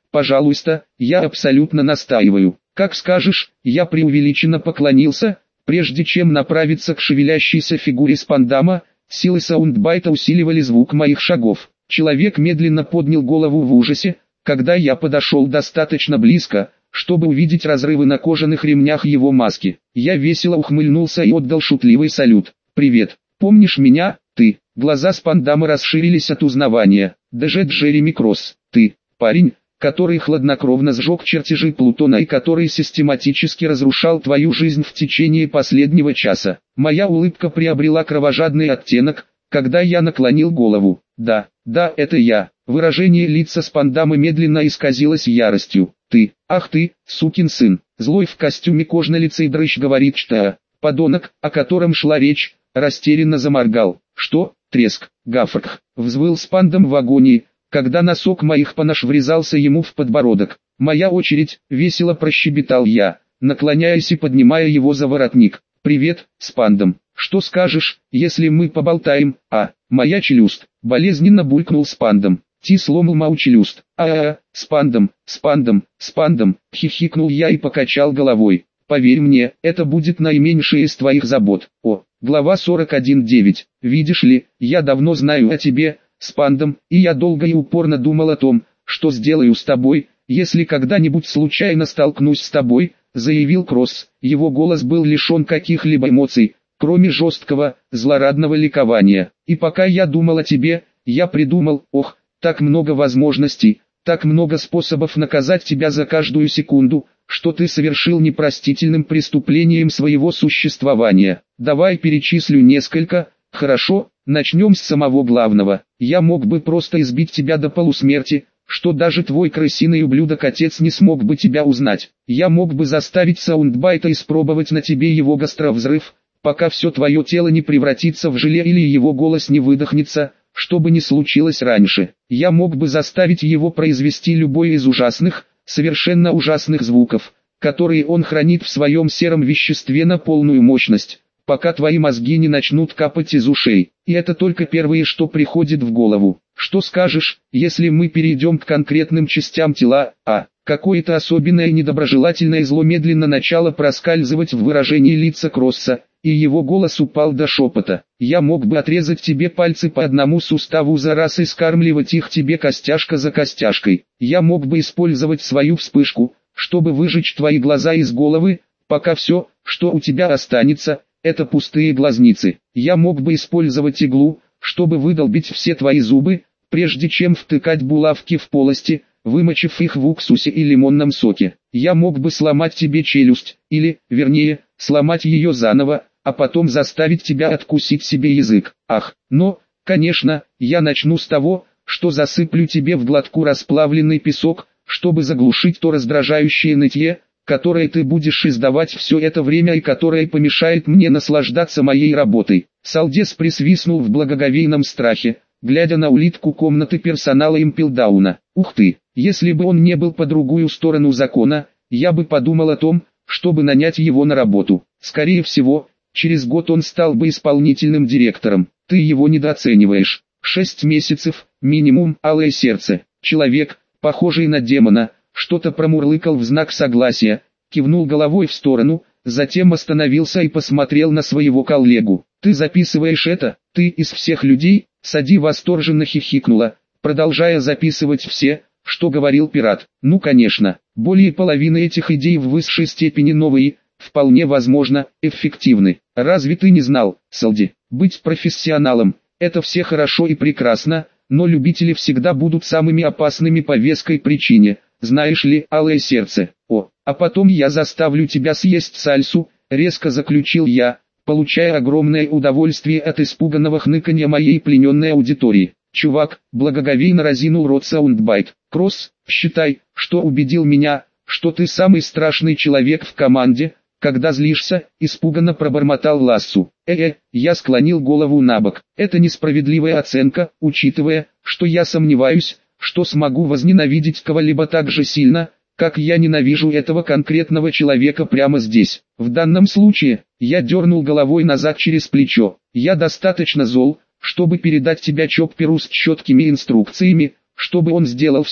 Speaker 1: пожалуйста, я абсолютно настаиваю. Как скажешь, я преувеличенно поклонился, прежде чем направиться к шевелящейся фигуре Спандама. Силы саундбайта усиливали звук моих шагов. Человек медленно поднял голову в ужасе, когда я подошел достаточно близко, чтобы увидеть разрывы на кожаных ремнях его маски. Я весело ухмыльнулся и отдал шутливый салют. «Привет, помнишь меня, ты?» Глаза Спандама расширились от узнавания. «Даже Джереми Кросс, ты, парень, который хладнокровно сжег чертежи Плутона и который систематически разрушал твою жизнь в течение последнего часа». Моя улыбка приобрела кровожадный оттенок, когда я наклонил голову. «Да, да, это я». Выражение лица Спандама медленно исказилось яростью. «Ты, ах ты, сукин сын!» Злой в костюме кожнолицый дрыщ говорит, что подонок, о котором шла речь, растерянно заморгал. «Что?» Треск, гафрх, взвыл Спандам в агонии, когда носок моих понож врезался ему в подбородок. «Моя очередь», весело прощебетал я, наклоняясь и поднимая его за воротник. «Привет, Спандам, что скажешь, если мы поболтаем?» «А, моя челюсть», болезненно булькнул Спандам. Ти сломал мою челюсть. «А-а-а, Спандам, Спандам, Спандам», хихикнул я и покачал головой. «Поверь мне, это будет наименьшее из твоих забот». О, глава сорок один девять. «Видишь ли, я давно знаю о тебе, Спандам, и я долго и упорно думал о том, что сделаю с тобой, если когда-нибудь случайно столкнусь с тобой», заявил Кросс. Его голос был лишен каких-либо эмоций, кроме жесткого, злорадного ликования. «И пока я думал о тебе, я придумал, ох, так много возможностей, так много способов наказать тебя за каждую секунду, что ты совершил непростительным преступлением своего существования. Давай перечислю несколько, хорошо, начнем с самого главного. Я мог бы просто избить тебя до полусмерти, что даже твой крысиный ублюдок-отец не смог бы тебя узнать. Я мог бы заставить саундбайта испробовать на тебе его гастровзрыв, пока все твое тело не превратится в желе или его голос не выдохнется, что бы ни случилось раньше. Я мог бы заставить его произвести любой из ужасных, совершенно ужасных звуков, которые он хранит в своем сером веществе на полную мощность, пока твои мозги не начнут капать из ушей. И это только первое, что приходит в голову. Что скажешь, если мы перейдем к конкретным частям тела? А, какое-то особенное недоброжелательное зло медленно начало проскальзывать в выражении лица Кросса, и его голос упал до шепота. «Я мог бы отрезать тебе пальцы по одному суставу за раз и скармливать их тебе костяшка за костяшкой. Я мог бы использовать свою вспышку, чтобы выжечь твои глаза из головы, пока все, что у тебя останется, это пустые глазницы. Я мог бы использовать иглу, чтобы выдолбить все твои зубы, прежде чем втыкать булавки в полости, вымочив их в уксусе и лимонном соке. Я мог бы сломать тебе челюсть, или, вернее, сломать ее заново, а потом заставить тебя откусить себе язык. Ах, но, конечно, я начну с того, что засыплю тебе в глотку расплавленный песок, чтобы заглушить то раздражающее нытье, которое ты будешь издавать все это время и которое помешает мне наслаждаться моей работой». Салдес присвистнул в благоговейном страхе, глядя на улитку комнаты персонала Импелдауна. «Ух ты, если бы он не был по другую сторону закона, я бы подумал о том, чтобы нанять его на работу. Скорее всего, через год он стал бы исполнительным директором. Ты его недооцениваешь. Шесть месяцев, минимум, алое сердце». Человек, похожий на демона, что-то промурлыкал в знак согласия, кивнул головой в сторону, затем остановился и посмотрел на своего коллегу. «Ты записываешь это? Ты из всех людей?» Сади восторженно хихикнула, продолжая записывать все, что говорил пират. «Ну конечно, более половины этих идей в высшей степени новые, вполне возможно, эффективны. Разве ты не знал, Салди, быть профессионалом – это все хорошо и прекрасно, но любители всегда будут самыми опасными по веской причине, знаешь ли, алое сердце. О, а потом я заставлю тебя съесть сальсу», резко заключил я, получая огромное удовольствие от испуганного хныканья моей плененной аудитории. «Чувак», благоговейно разинул рот саундбайт. «Кросс, считай, что убедил меня, что ты самый страшный человек в команде, когда злишься», испуганно пробормотал Лассу. «Э-э», я склонил голову набок. «Это несправедливая оценка, учитывая, что я сомневаюсь, что смогу возненавидеть кого-либо так же сильно, как я ненавижу этого конкретного человека прямо здесь. В данном случае, я дернул головой назад через плечо. Я достаточно зол, чтобы передать тебя Чопперу с четкими инструкциями, чтобы он сделал все,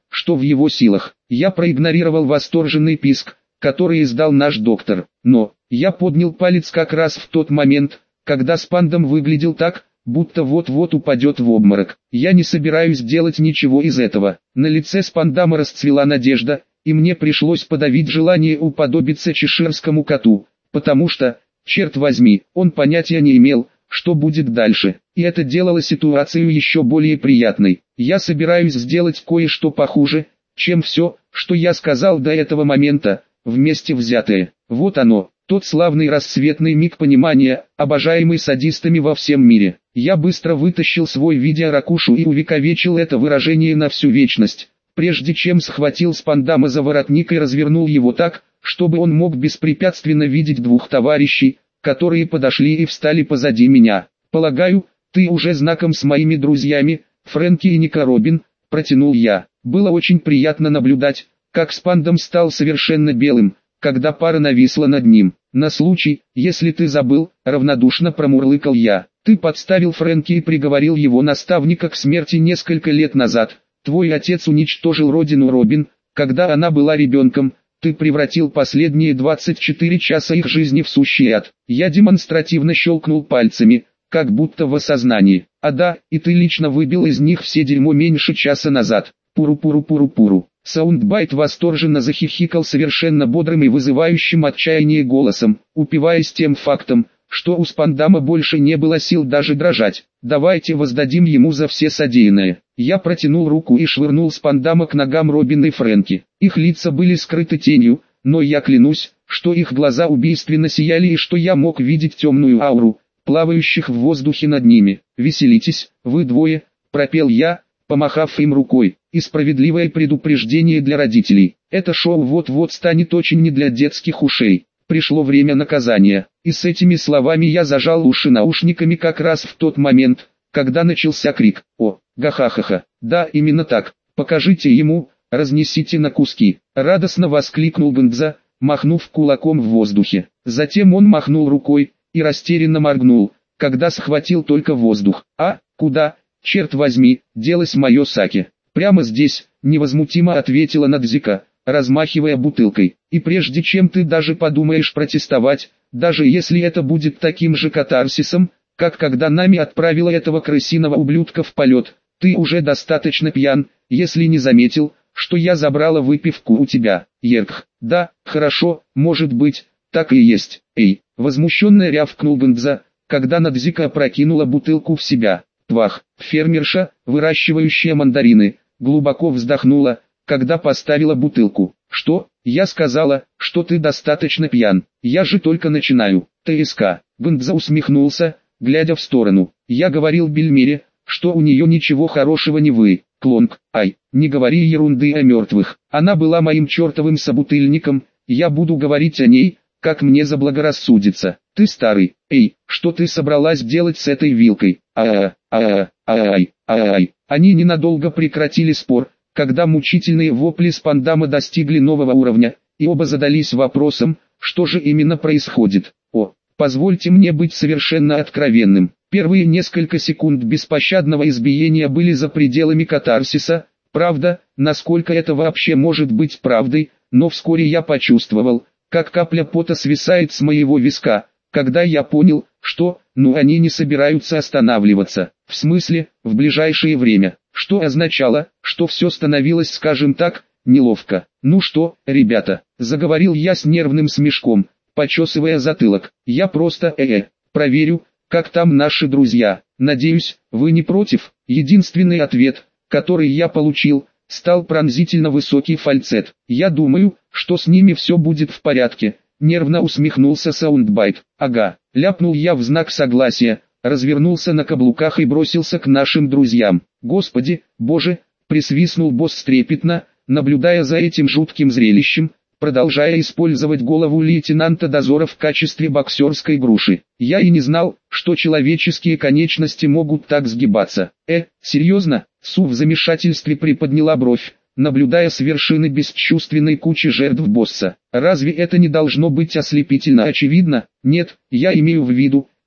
Speaker 1: что в его силах. Я проигнорировал восторженный писк, который издал наш доктор, но я поднял палец как раз в тот момент, когда Спандам выглядел так, будто вот-вот упадет в обморок. Я не собираюсь делать ничего из этого. На лице Спандама расцвела надежда, и мне пришлось подавить желание уподобиться чеширскому коту, потому что, черт возьми, он понятия не имел, что будет дальше, и это делало ситуацию еще более приятной. Я собираюсь сделать кое-что похуже, чем все, что я сказал до этого момента, вместе взятое. Вот оно, тот славный рассветный миг понимания, обожаемый садистами во всем мире. Я быстро вытащил свой видеоракушу и увековечил это выражение на всю вечность, прежде чем схватил Спандама за воротник и развернул его так, чтобы он мог беспрепятственно видеть двух товарищей, которые подошли и встали позади меня. «Полагаю, ты уже знаком с моими друзьями, Фрэнки и Ника Робин», — протянул я. Было очень приятно наблюдать, как Спандам стал совершенно белым, когда пара нависла над ним. «На случай, если ты забыл», — равнодушно промурлыкал я. «Ты подставил Фрэнки и приговорил его наставника к смерти несколько лет назад. Твой отец уничтожил родину Робин, когда она была ребенком. Ты превратил последние двадцать четыре часа их жизни в сущий ад». Я демонстративно щелкнул пальцами, как будто в осознании. «А да, и ты лично выбил из них все дерьмо меньше часа назад. Пуру-пуру-пуру-пуру». Саундбайт восторженно захихикал совершенно бодрым и вызывающим отчаяние голосом, упиваясь тем фактом, что у Спандама больше не было сил даже дрожать. «Давайте воздадим ему за все содеянное». Я протянул руку и швырнул Спандама к ногам Робин и Фрэнки. Их лица были скрыты тенью, но я клянусь, что их глаза убийственно сияли и что я мог видеть темную ауру, плавающих в воздухе над ними. «Веселитесь, вы двое», — пропел я, помахав им рукой. И справедливое предупреждение для родителей. Это шоу вот-вот станет очень не для детских ушей. Пришло время наказания. И с этими словами я зажал уши наушниками как раз в тот момент, когда начался крик. «О, га-ха-ха-ха, да, именно так, покажите ему, разнесите на куски», — радостно воскликнул Бэнгза, махнув кулаком в воздухе. Затем он махнул рукой и растерянно моргнул, когда схватил только воздух. «А, куда, черт возьми, делось мое саке?» «Прямо здесь», — невозмутимо ответила Надзика, размахивая бутылкой. «И прежде чем ты даже подумаешь протестовать, даже если это будет таким же катарсисом, как когда нами отправила этого крысиного ублюдка в полет, ты уже достаточно пьян, если не заметил, что я забрала выпивку у тебя, Еркх». «Да, хорошо, может быть, так и есть». «Эй», — возмущенно рявкнул Бэнгза, когда Надзика опрокинула бутылку в себя. «Твах». Фермерша, выращивающая мандарины, глубоко вздохнула, когда поставила бутылку. «Что? Я сказала, что ты достаточно пьян. Я же только начинаю». «ТСК». Бэнгза усмехнулся, глядя в сторону. «Я говорил Бельмире, что у нее ничего хорошего не вы. Клонг, ай, не говори ерунды о мертвых. Она была моим чертовым собутыльником, я буду говорить о ней, как мне заблагорассудится. Ты старый, эй, что ты собралась делать с этой вилкой? А-а, а-а, а-ай, а-ай». Они ненадолго прекратили спор, когда мучительные вопли Спандама достигли нового уровня, и оба задались вопросом, что же именно происходит. «О, позвольте мне быть совершенно откровенным. Первые несколько секунд беспощадного избиения были за пределами катарсиса, правда, насколько это вообще может быть правдой, но вскоре я почувствовал, как капля пота свисает с моего виска, когда я понял, что, ну они не собираются останавливаться, в смысле, в ближайшее время, что означало, что все становилось, скажем так, неловко. «Ну что, ребята», — заговорил я с нервным смешком, почесывая затылок, «я просто, э-э, проверю, как там наши друзья, надеюсь, вы не против?» Единственный ответ, который я получил, стал пронзительно высокий фальцет. «Я думаю, что с ними все будет в порядке», — нервно усмехнулся Саундбайт. «Ага», — ляпнул я в знак согласия, развернулся на каблуках и бросился к нашим друзьям. «Господи, боже», — присвистнул босс трепетно, наблюдая за этим жутким зрелищем, продолжая использовать голову лейтенанта дозора в качестве боксерской груши. «Я и не знал, что человеческие конечности могут так сгибаться». «Э, серьезно?» — Су в замешательстве приподняла бровь, наблюдая с вершины бесчувственной кучи жертв босса. «Разве это не должно быть ослепительно очевидно?» «Нет, я имею в виду,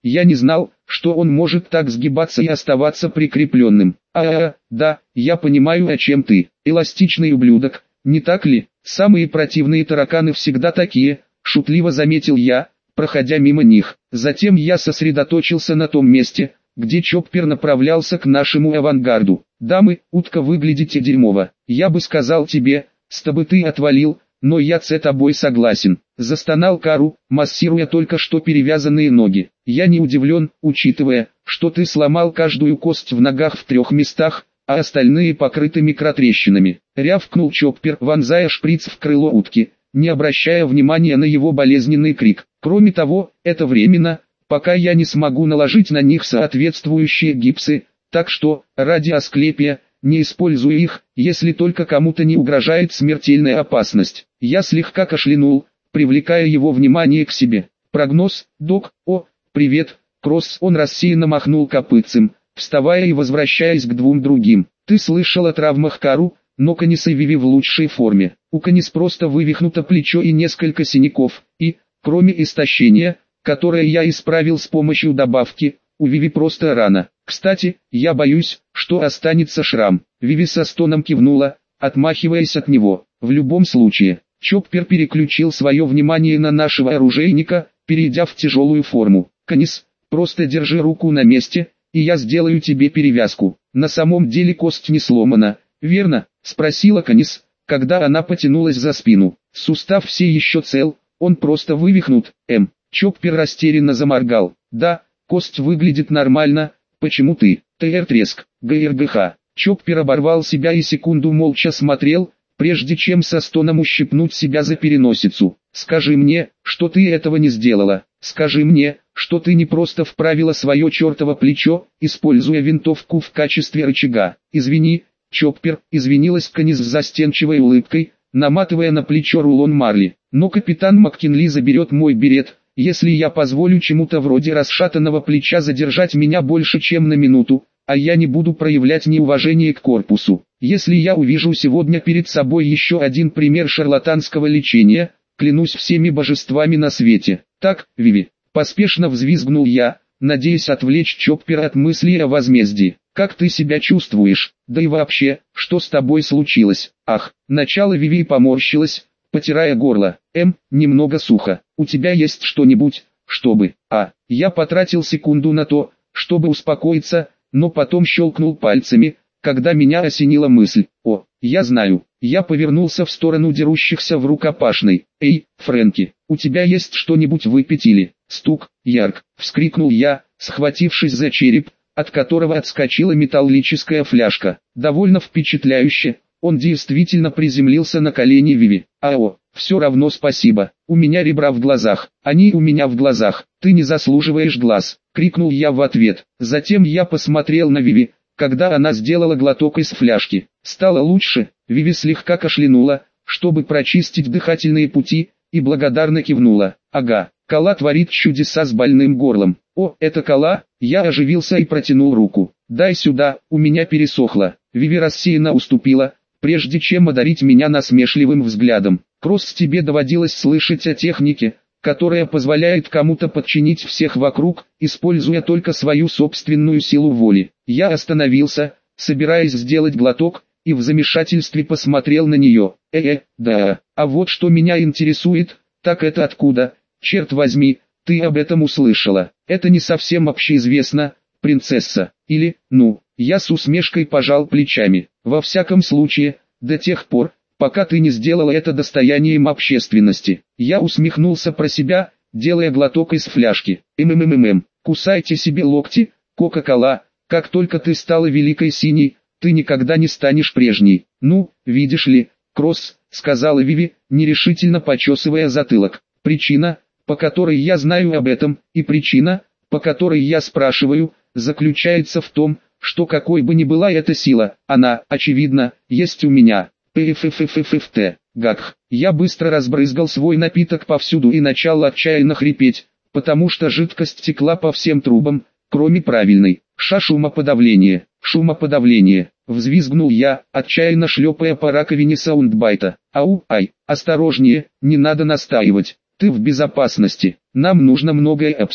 Speaker 1: Я не знал, что он может так сгибаться и оставаться прикрепленным. А, да, я понимаю, о чем ты. Эластичный ублюдок, не так ли? Самые противные тараканы всегда такие, шутливо заметил я, проходя мимо них. Затем я сосредоточился на том месте, где Чоппер направлялся к нашему авангарду. «Дамы, утка, выглядите дерьмово. Я бы сказал тебе, чтобы ты отвалил, но я с тобой согласен», — застонал Кару, массируя только что перевязанные ноги. «Я не удивлен, учитывая, что ты сломал каждую кость в ногах в трех местах, а остальные покрыты микротрещинами», — рявкнул Чоппер, вонзая шприц в крыло утки, не обращая внимания на его болезненный крик. «Кроме того, это временно, пока я не смогу наложить на них соответствующие гипсы, так что, ради Асклепия, не используй их, если только кому-то не угрожает смертельная опасность». Я слегка кашлянул, привлекая его внимание к себе. «Прогноз, док, о, привет, Кросс». Он рассеянно махнул копытцем, вставая и возвращаясь к двум другим. «Ты слышал о травмах Кару, но Канис и Виви в лучшей форме. У Канис просто вывихнуто плечо и несколько синяков, и, кроме истощения, которое я исправил с помощью добавки, у Виви просто рана. Кстати, я боюсь, что останется шрам». Виви со стоном кивнула, отмахиваясь от него. «В любом случае». Чоппер переключил свое внимание на нашего оружейника, перейдя в тяжелую форму. «Канис, просто держи руку на месте, и я сделаю тебе перевязку. На самом деле кость не сломана, верно?» — спросила Канис, когда она потянулась за спину. «Сустав все еще цел, он просто вывихнут, М». Чоппер растерянно заморгал. «Да, кость выглядит нормально, почему ты?» «ТР треск, ГРГХ». Чоппер оборвал себя и секунду молча смотрел, прежде чем со стоном ущипнуть себя за переносицу. «Скажи мне, что ты этого не сделала. Скажи мне, что ты не просто вправила свое чертово плечо, используя винтовку в качестве рычага». «Извини, Чоппер», — извинилась Канис с застенчивой улыбкой, наматывая на плечо рулон марли. «Но капитан МакКинли заберет мой берет, если я позволю чему-то вроде расшатанного плеча задержать меня больше чем на минуту, а я не буду проявлять неуважение к корпусу. Если я увижу сегодня перед собой еще один пример шарлатанского лечения, клянусь всеми божествами на свете». «Так, Виви», — поспешно взвизгнул я, надеясь отвлечь Чоппера от мыслей о возмездии. «Как ты себя чувствуешь? Да и вообще, что с тобой случилось?» «Ах», — начало Виви поморщилась, потирая горло. «Эм, немного сухо. У тебя есть что-нибудь, чтобы...» «А». Я потратил секунду на то, чтобы успокоиться, но потом щелкнул пальцами, когда меня осенила мысль. «О, я знаю». Я повернулся в сторону дерущихся в рукопашной. «Эй, Фрэнки, у тебя есть что-нибудь выпить или...» «Стук, ярк», — вскрикнул я, схватившись за череп, от которого отскочила металлическая фляжка. Довольно впечатляюще, он действительно приземлился на колени Виви. «Ао, все равно спасибо, у меня ребра в глазах, они у меня в глазах, ты не заслуживаешь глаз», — крикнул я в ответ. Затем я посмотрел на Виви, когда она сделала глоток из фляжки. Стало лучше, Виви слегка кашлянула, чтобы прочистить дыхательные пути, и благодарно кивнула. «Ага, кола творит чудеса с больным горлом». «О, это кола?» Я оживился и протянул руку. «Дай сюда, у меня пересохло». Виви рассеянно уступила, прежде чем одарить меня насмешливым взглядом. «Кросс, тебе доводилось слышать о технике, которая позволяет кому-то подчинить всех вокруг, используя только свою собственную силу воли». Я остановился, собираясь сделать глоток, и в замешательстве посмотрел на нее. «Э-э, да, а вот что меня интересует, так это откуда, черт возьми, ты об этом услышала?» «Это не совсем общеизвестно, принцесса». Или, ну, я с усмешкой пожал плечами. «Во всяком случае, до тех пор, пока ты не сделала это достоянием общественности». Я усмехнулся про себя, делая глоток из фляжки. «Ммммм, кусайте себе локти, Кока-Кола, как только ты стала великой синей, ты никогда не станешь прежней». «Ну, видишь ли, Кросс», — сказала Виви, нерешительно почесывая затылок. «Причина, по которой я знаю об этом, и причина, по которой я спрашиваю, заключается в том, что какой бы ни была эта сила, она, очевидно, есть у меня». Пффффффт, гакх. Я быстро разбрызгал свой напиток повсюду и начал отчаянно хрипеть, потому что жидкость текла по всем трубам, кроме правильной. «Ша, шумоподавление, шумоподавление», — взвизгнул я, отчаянно шлепая по раковине саундбайта. «Ау, ай, осторожнее, не надо настаивать, ты в безопасности, нам нужно многое Эпсу».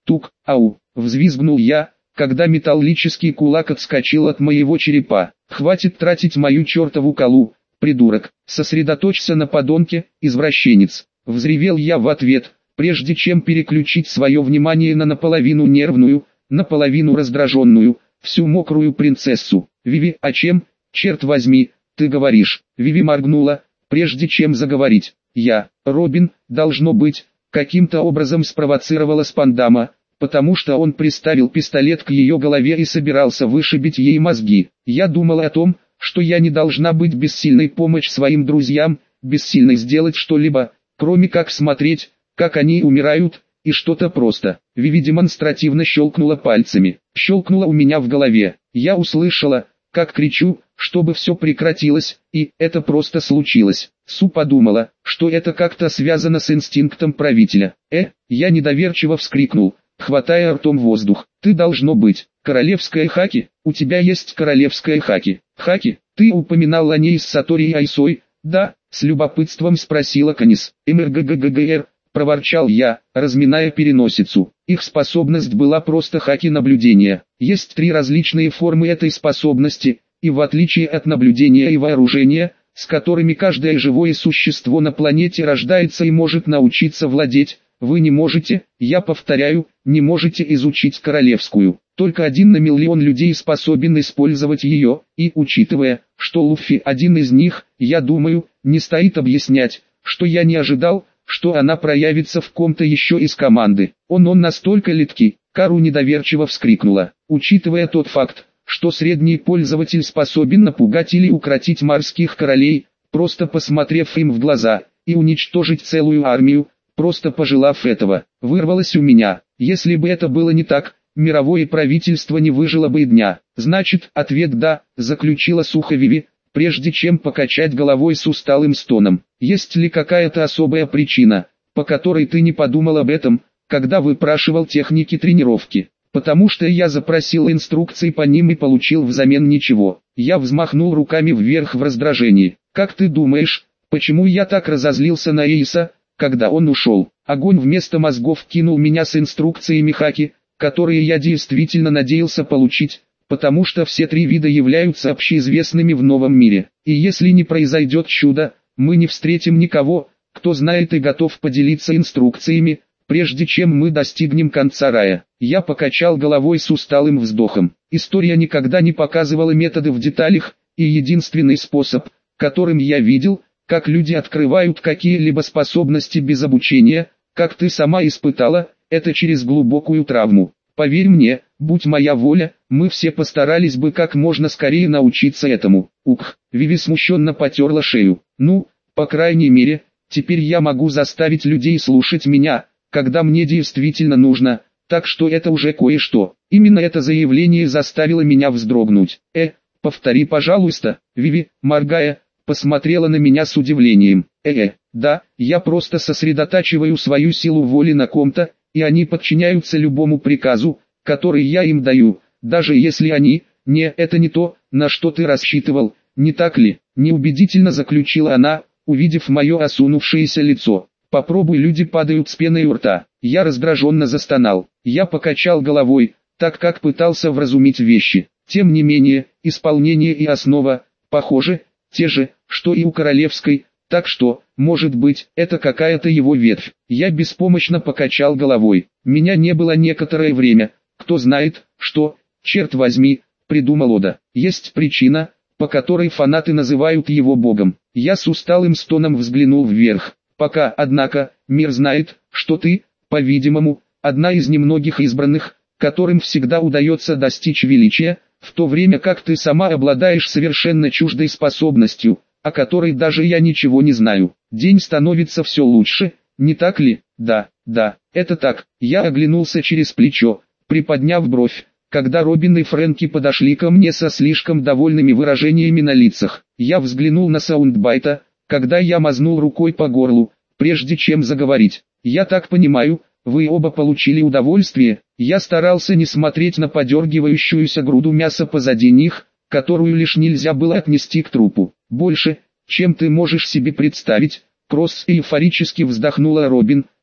Speaker 1: Тук, ау, взвизгнул я, когда металлический кулак отскочил от моего черепа. Хватит тратить мою чертову колу, придурок, сосредоточься на подонке, извращенец. Взревел я в ответ, прежде чем переключить свое внимание на наполовину нервную, наполовину раздраженную, всю мокрую принцессу. Виви, о чем, черт возьми, ты говоришь? Виви моргнула, прежде чем заговорить. Я, Робин, должно быть, каким-то образом спровоцировала Спандама, потому что он приставил пистолет к ее голове и собирался вышибить ей мозги. Я думала о том, что я не должна быть бессильной помочь своим друзьям, бессильной сделать что-либо, кроме как смотреть, как они умирают, и что-то просто. Виви демонстративно щелкнула пальцами. Щелкнула у меня в голове. Я услышала, как кричу, чтобы все прекратилось, и это просто случилось. Су подумала, что это как-то связано с инстинктом правителя. Э, я недоверчиво вскрикнул, хватая ртом воздух. Ты должно быть, королевская хаки, у тебя есть королевская хаки. Хаки, ты упоминал о ней с Сатори и Айсой? Да, с любопытством спросила Канис. МРГГГР, проворчал я, разминая переносицу. Их способность была просто хаки наблюдения. Есть три различные формы этой способности, и в отличие от наблюдения и вооружения, с которыми каждое живое существо на планете рождается и может научиться владеть, вы не можете, я повторяю, не можете изучить королевскую. Только один на миллион людей способен использовать ее, и учитывая, что Луффи один из них, я думаю, не стоит объяснять, что я не ожидал, что она проявится в ком-то еще из команды. Он он настолько литкий, Кару недоверчиво вскрикнула. Учитывая тот факт, что средний пользователь способен напугать или укротить морских королей, просто посмотрев им в глаза, и уничтожить целую армию, просто пожелав этого, вырвалось у меня. Если бы это было не так, мировое правительство не выжило бы и дня. Значит, ответ «да», заключила сухо Виви, прежде чем покачать головой с усталым стоном. Есть ли какая-то особая причина, по которой ты не подумал об этом, когда выпрашивал техники тренировки? Потому что я запросил инструкции по ним и получил взамен ничего. Я взмахнул руками вверх в раздражении. Как ты думаешь, почему я так разозлился на Эйса, когда он ушел? Огонь вместо мозгов кинул меня с инструкциями хаки, которые я действительно надеялся получить, потому что все три вида являются общеизвестными в новом мире. И если не произойдет чудо, мы не встретим никого, кто знает и готов поделиться инструкциями, прежде чем мы достигнем конца рая. Я покачал головой с усталым вздохом. История никогда не показывала методы в деталях, и единственный способ, которым я видел, как люди открывают какие-либо способности без обучения, как ты сама испытала, это через глубокую травму. Поверь мне, будь моя воля, мы все постарались бы как можно скорее научиться этому. Ух, Виви смущенно потерла шею. Ну, по крайней мере, теперь я могу заставить людей слушать меня, когда мне действительно нужно, так что это уже кое-что. Именно это заявление заставило меня вздрогнуть. Э, повтори пожалуйста, Виви, моргая, посмотрела на меня с удивлением. Э-э, да, я просто сосредотачиваю свою силу воли на ком-то, и они подчиняются любому приказу, который я им даю, даже если они, не, это не то, на что ты рассчитывал, не так ли? Неубедительно заключила она, увидев мое осунувшееся лицо. Попробуй, люди падают с пеной у рта. Я раздраженно застонал. Я покачал головой, так как пытался вразумить вещи. Тем не менее, исполнение и основа, похоже, те же, что и у королевской, так что, может быть, это какая-то его ветвь. Я беспомощно покачал головой. Меня не было некоторое время. Кто знает, что, черт возьми, придумал Ода. Есть причина, по которой фанаты называют его богом. Я с усталым стоном взглянул вверх. Пока, однако, мир знает, что ты, по-видимому, одна из немногих избранных, которым всегда удается достичь величия, в то время как ты сама обладаешь совершенно чуждой способностью, о которой даже я ничего не знаю. День становится все лучше, не так ли? Да, да, это так. Я оглянулся через плечо, приподняв бровь, когда Робин и Фрэнки подошли ко мне со слишком довольными выражениями на лицах. Я взглянул на Саундбайта, когда я мазнул рукой по горлу, прежде чем заговорить. Я так понимаю, вы оба получили удовольствие. Я старался не смотреть на подергивающуюся груду мяса позади них, которую лишь нельзя было отнести к трупу. Больше, чем ты можешь себе представить, Кросс эйфорически вздохнула Робин,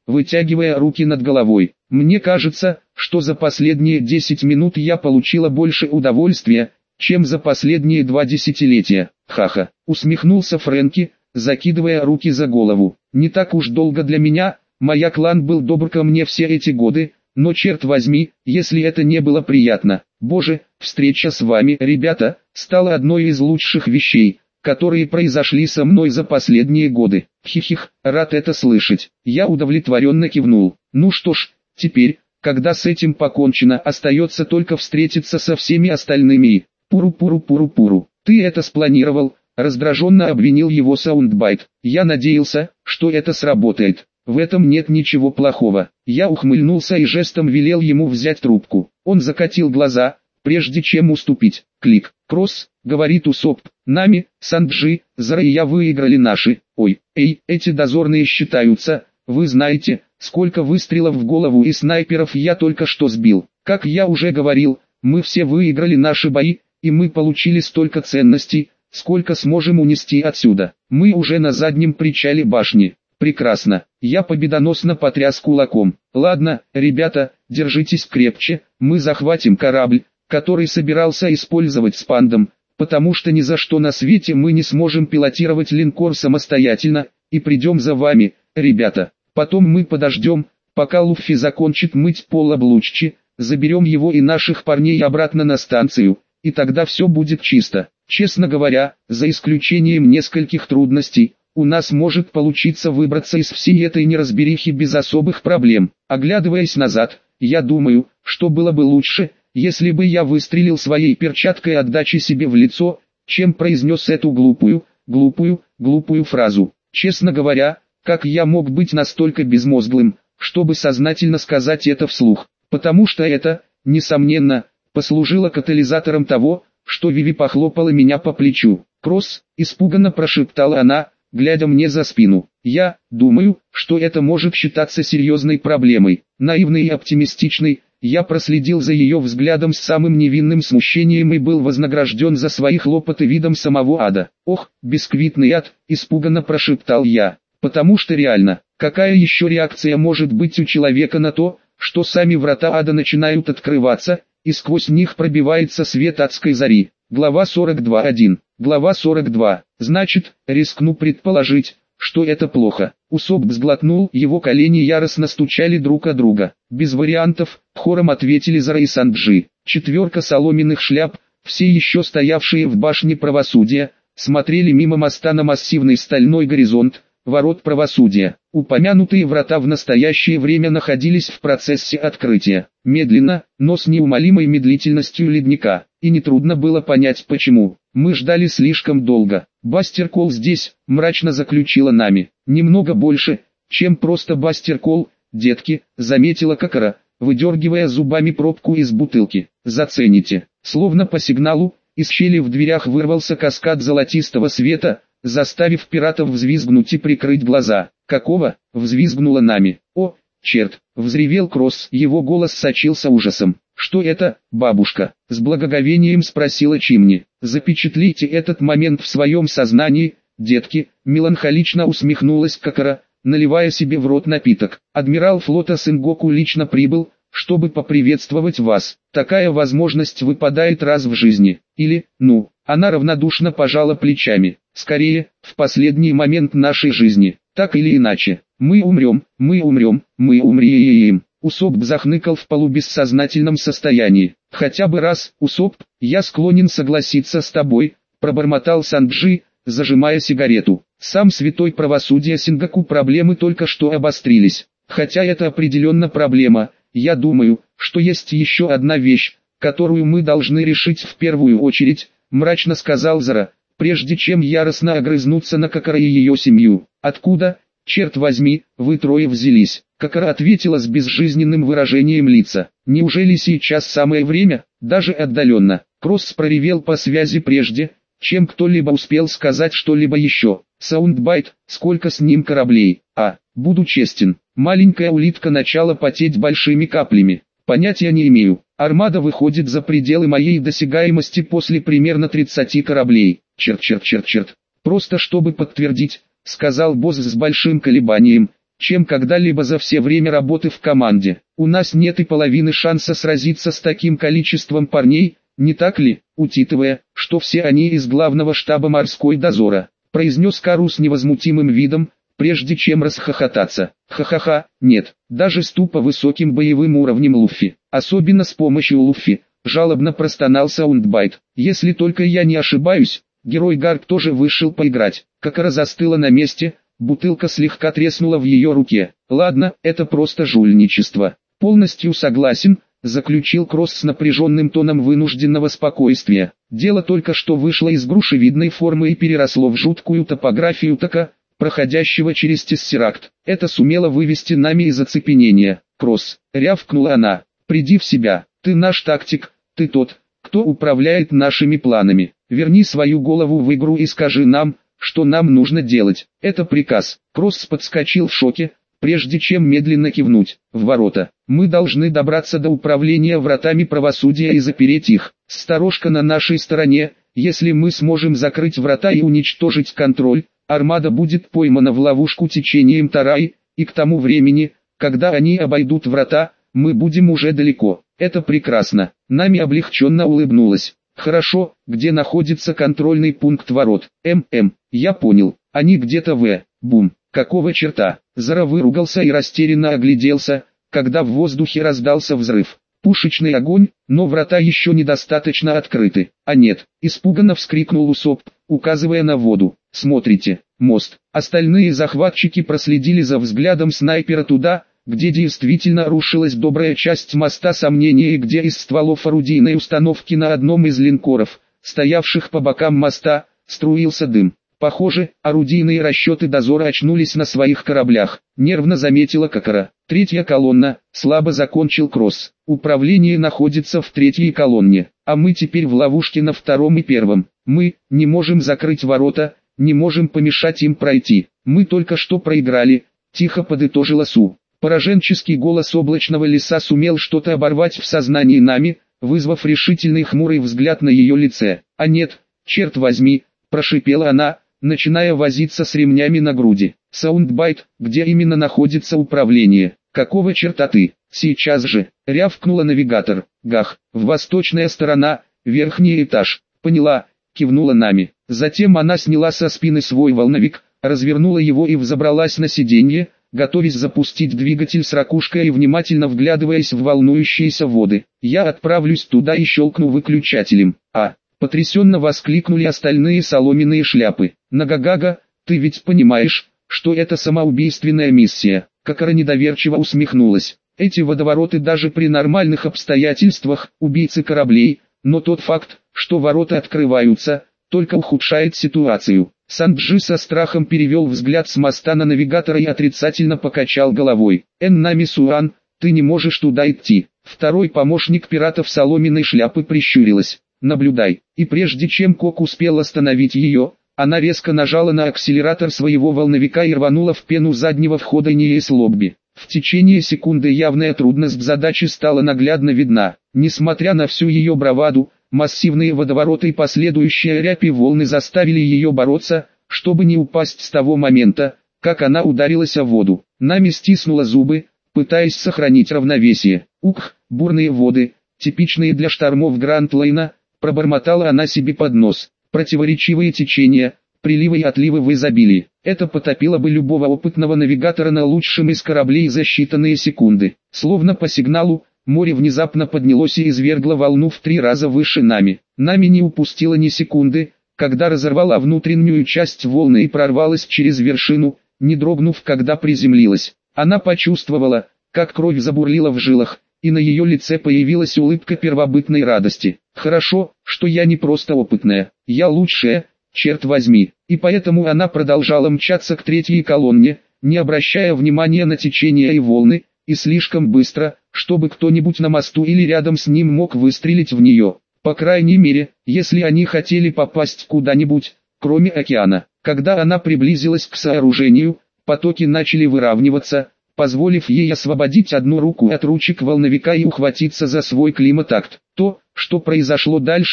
Speaker 1: вытягивая руки над головой. Мне кажется, что за последние десять минут я получила больше удовольствия, чем за последние два десятилетия. Ха-ха, усмехнулся Фрэнки, закидывая руки за голову. Не так уж долго для меня, моя клан был добр ко мне все эти годы, но черт возьми, если это не было приятно. Боже, встреча с вами, ребята, стала одной из лучших вещей, которые произошли со мной за последние годы. Хихих, рад это слышать. Я удовлетворенно кивнул. Ну что ж, теперь, когда с этим покончено, остается только встретиться со всеми остальными. Пуру-пуру-пуру-пуру. Ты это спланировал? Раздраженно обвинил его Саундбайт. Я надеялся, что это сработает. В этом нет ничего плохого. Я ухмыльнулся и жестом велел ему взять трубку. Он закатил глаза, прежде чем уступить. Клик. Кросс, говорит Усоп, нами, Санджи, Зара и я выиграли наши. Ой, эй, эти дозорные считаются. Вы знаете, сколько выстрелов в голову и снайперов я только что сбил. Как я уже говорил, мы все выиграли наши бои, и мы получили столько ценностей, сколько сможем унести отсюда. Мы уже на заднем причале башни. Прекрасно. Я победоносно потряс кулаком. Ладно, ребята, держитесь крепче, мы захватим корабль, который собирался использовать Спандом, потому что ни за что на свете мы не сможем пилотировать линкор самостоятельно, и придем за вами, ребята. Потом мы подождем, пока Луффи закончит мыть пол облуччи, заберем его и наших парней обратно на станцию, и тогда все будет чисто. Честно говоря, за исключением нескольких трудностей, у нас может получиться выбраться из всей этой неразберихи без особых проблем. Оглядываясь назад, я думаю, что было бы лучше, если бы я выстрелил своей перчаткой отдачи себе в лицо, чем произнес эту глупую, глупую, глупую фразу. Честно говоря, как я мог быть настолько безмозглым, чтобы сознательно сказать это вслух? Потому что это, несомненно, послужило катализатором того, что Виви похлопала меня по плечу. «Кросс», — испуганно прошептала она, глядя мне за спину. «Я думаю, что это может считаться серьезной проблемой». Наивный и оптимистичный, я проследил за ее взглядом с самым невинным смущением и был вознагражден за свои хлопоты видом самого ада. «Ох, бисквитный ад», — испуганно прошептал я. «Потому что реально, какая еще реакция может быть у человека на то, что сами врата ада начинают открываться, и сквозь них пробивается свет адской зари?» Глава сорок два точка один. Глава сорок два. Значит, рискну предположить, что это плохо. Усоп сглотнул, его колени яростно стучали друг о друга. Без вариантов, хором ответили Зара и Санджи. Четверка соломенных шляп, все еще стоявшие в башне правосудия, смотрели мимо моста на массивный стальной горизонт, ворот правосудия. Упомянутые врата в настоящее время находились в процессе открытия. Медленно, но с неумолимой медлительностью ледника. И нетрудно было понять почему. Мы ждали слишком долго. Бастер Кол здесь, мрачно заключила нами. Немного больше, чем просто Бастер Кол, детки, заметила Какара, выдергивая зубами пробку из бутылки. Зацените. Словно по сигналу, из щели в дверях вырвался каскад золотистого света, заставив пиратов взвизгнуть и прикрыть глаза. «Какого?» — взвизгнула нами. «О, черт!» — взревел Кросс, его голос сочился ужасом. «Что это, бабушка?» — с благоговением спросила Чимни. «Запечатлите этот момент в своем сознании, детки», — меланхолично усмехнулась Какара, наливая себе в рот напиток. «Адмирал флота Сенгоку лично прибыл, чтобы поприветствовать вас. Такая возможность выпадает раз в жизни. Или, ну...» Она равнодушно пожала плечами. «Скорее, в последний момент нашей жизни. Так или иначе, мы умрем, мы умрем, мы умреем». Усоп захныкал в полубессознательном состоянии. «Хотя бы раз, Усоп, я склонен согласиться с тобой», — пробормотал Санджи, зажимая сигарету. «Сам святой правосудия Сенгоку проблемы только что обострились. Хотя это определенно проблема, я думаю, что есть еще одна вещь, которую мы должны решить в первую очередь», — мрачно сказал Зара, прежде чем яростно огрызнуться на Какара и ее семью. «Откуда, черт возьми, вы трое взялись?» Какара ответила с безжизненным выражением лица. «Неужели сейчас самое время?» Даже отдаленно. Кросс проревел по связи прежде, чем кто-либо успел сказать что-либо еще. «Саундбайт, сколько с ним кораблей?» «А, буду честен, маленькая улитка начала потеть большими каплями. Понятия не имею. Армада выходит за пределы моей досягаемости после примерно тридцати кораблей. Черт-черт-черт-черт. Просто чтобы подтвердить», — сказал босс с большим колебанием, чем когда-либо за все время работы в команде. У нас нет и половины шанса сразиться с таким количеством парней, не так ли, учитывая, что все они из главного штаба морской дозора, произнес Кару с невозмутимым видом, прежде чем расхохотаться. Ха-ха-ха, нет, даже с тупо высоким боевым уровнем Луффи, особенно с помощью Луффи, жалобно простонал Саундбайт. Если только я не ошибаюсь, герой Гарп тоже вышел поиграть. Какара застыла на месте, бутылка слегка треснула в ее руке. Ладно, это просто жульничество. Полностью согласен, заключил Кросс с напряженным тоном вынужденного спокойствия. Дело только что вышло из грушевидной формы и переросло в жуткую топографию така, проходящего через тессеракт. Это сумело вывести нами из оцепенения. Кросс, рявкнула она, приди в себя, ты наш тактик, ты тот, кто управляет нашими планами. Верни свою голову в игру и скажи нам, что нам нужно делать. Это приказ. Кросс подскочил в шоке, прежде чем медленно кивнуть. В ворота. Мы должны добраться до управления вратами правосудия и запереть их. Сторожка на нашей стороне. Если мы сможем закрыть врата и уничтожить контроль, армада будет поймана в ловушку течением Тараи, и к тому времени, когда они обойдут врата, мы будем уже далеко. Это прекрасно. Нами облегченно улыбнулась. Хорошо, где находится контрольный пункт ворот? ММ, я понял, они где-то в... Бум, какого черта? Зара выругался и растерянно огляделся, когда в воздухе раздался взрыв. Пушечный огонь, но врата еще недостаточно открыты. А нет, испуганно вскрикнул Усоп, указывая на воду. Смотрите, мост. Остальные захватчики проследили за взглядом снайпера туда, где действительно рушилась добрая часть моста сомнения и где из стволов орудийной установки на одном из линкоров, стоявших по бокам моста, струился дым. Похоже, орудийные расчеты дозора очнулись на своих кораблях, нервно заметила Какара. Третья колонна, слабо закончил Кросс. Управление находится в третьей колонне, а мы теперь в ловушке на втором и первом. Мы не можем закрыть ворота, не можем помешать им пройти. Мы только что проиграли, тихо подытожила Су. Пораженческий голос облачного леса сумел что-то оборвать в сознании нами, вызвав решительный хмурый взгляд на ее лице. А нет, черт возьми, прошипела она, начиная возиться с ремнями на груди. Саундбайт, где именно находится управление? Какого черта ты? Сейчас же, рявкнула навигатор. Гах, в восточная сторона, верхний этаж. Поняла, кивнула нами. Затем она сняла со спины свой волновик, развернула его и взобралась на сиденье, готовясь запустить двигатель с ракушкой и внимательно вглядываясь в волнующиеся воды. Я отправлюсь туда и щелкну выключателем. А, потрясенно воскликнули остальные соломенные шляпы. Нагагага, ты ведь понимаешь, что это самоубийственная миссия. Какара недоверчиво усмехнулась. Эти водовороты даже при нормальных обстоятельствах, убийцы кораблей, но тот факт, что ворота открываются, только ухудшает ситуацию. Санджи со страхом перевел взгляд с моста на навигатора и отрицательно покачал головой. «Эннами Суан, ты не можешь туда идти». Второй помощник пиратов соломенной шляпы прищурилась. «Наблюдай». И прежде чем Кок успел остановить ее, она резко нажала на акселератор своего волновика и рванула в пену заднего входа Ниес-Лобби. В течение секунды явная трудность задачи стала наглядно видна. Несмотря на всю ее браваду, массивные водовороты и последующие рябь и волны заставили ее бороться, чтобы не упасть с того момента, как она ударилась о воду. Нами стиснула зубы, пытаясь сохранить равновесие. «Ух, бурные воды, типичные для штормов Гранд-Лайна», пробормотала она себе под нос. «Противоречивые течения, приливы и отливы в изобилии. Это потопило бы любого опытного навигатора на лучшем из кораблей за считанные секунды». Словно по сигналу, море внезапно поднялось и извергло волну в три раза выше нами. Нами не упустило ни секунды, когда разорвала внутреннюю часть волны и прорвалась через вершину, не дрогнув, когда приземлилась. Она почувствовала, как кровь забурлила в жилах, и на ее лице появилась улыбка первобытной радости. «Хорошо, что я не просто опытная, я лучшая, черт возьми». И поэтому она продолжала мчаться к третьей колонне, не обращая внимания на течение и волны, и слишком быстро, чтобы кто-нибудь на мосту или рядом с ним мог выстрелить в нее. По крайней мере, если они хотели попасть куда-нибудь, кроме океана. Когда она приблизилась к сооружению, потоки начали выравниваться, позволив ей освободить одну руку от ручек волновика и ухватиться за свой климатакт. То, что произошло дальше,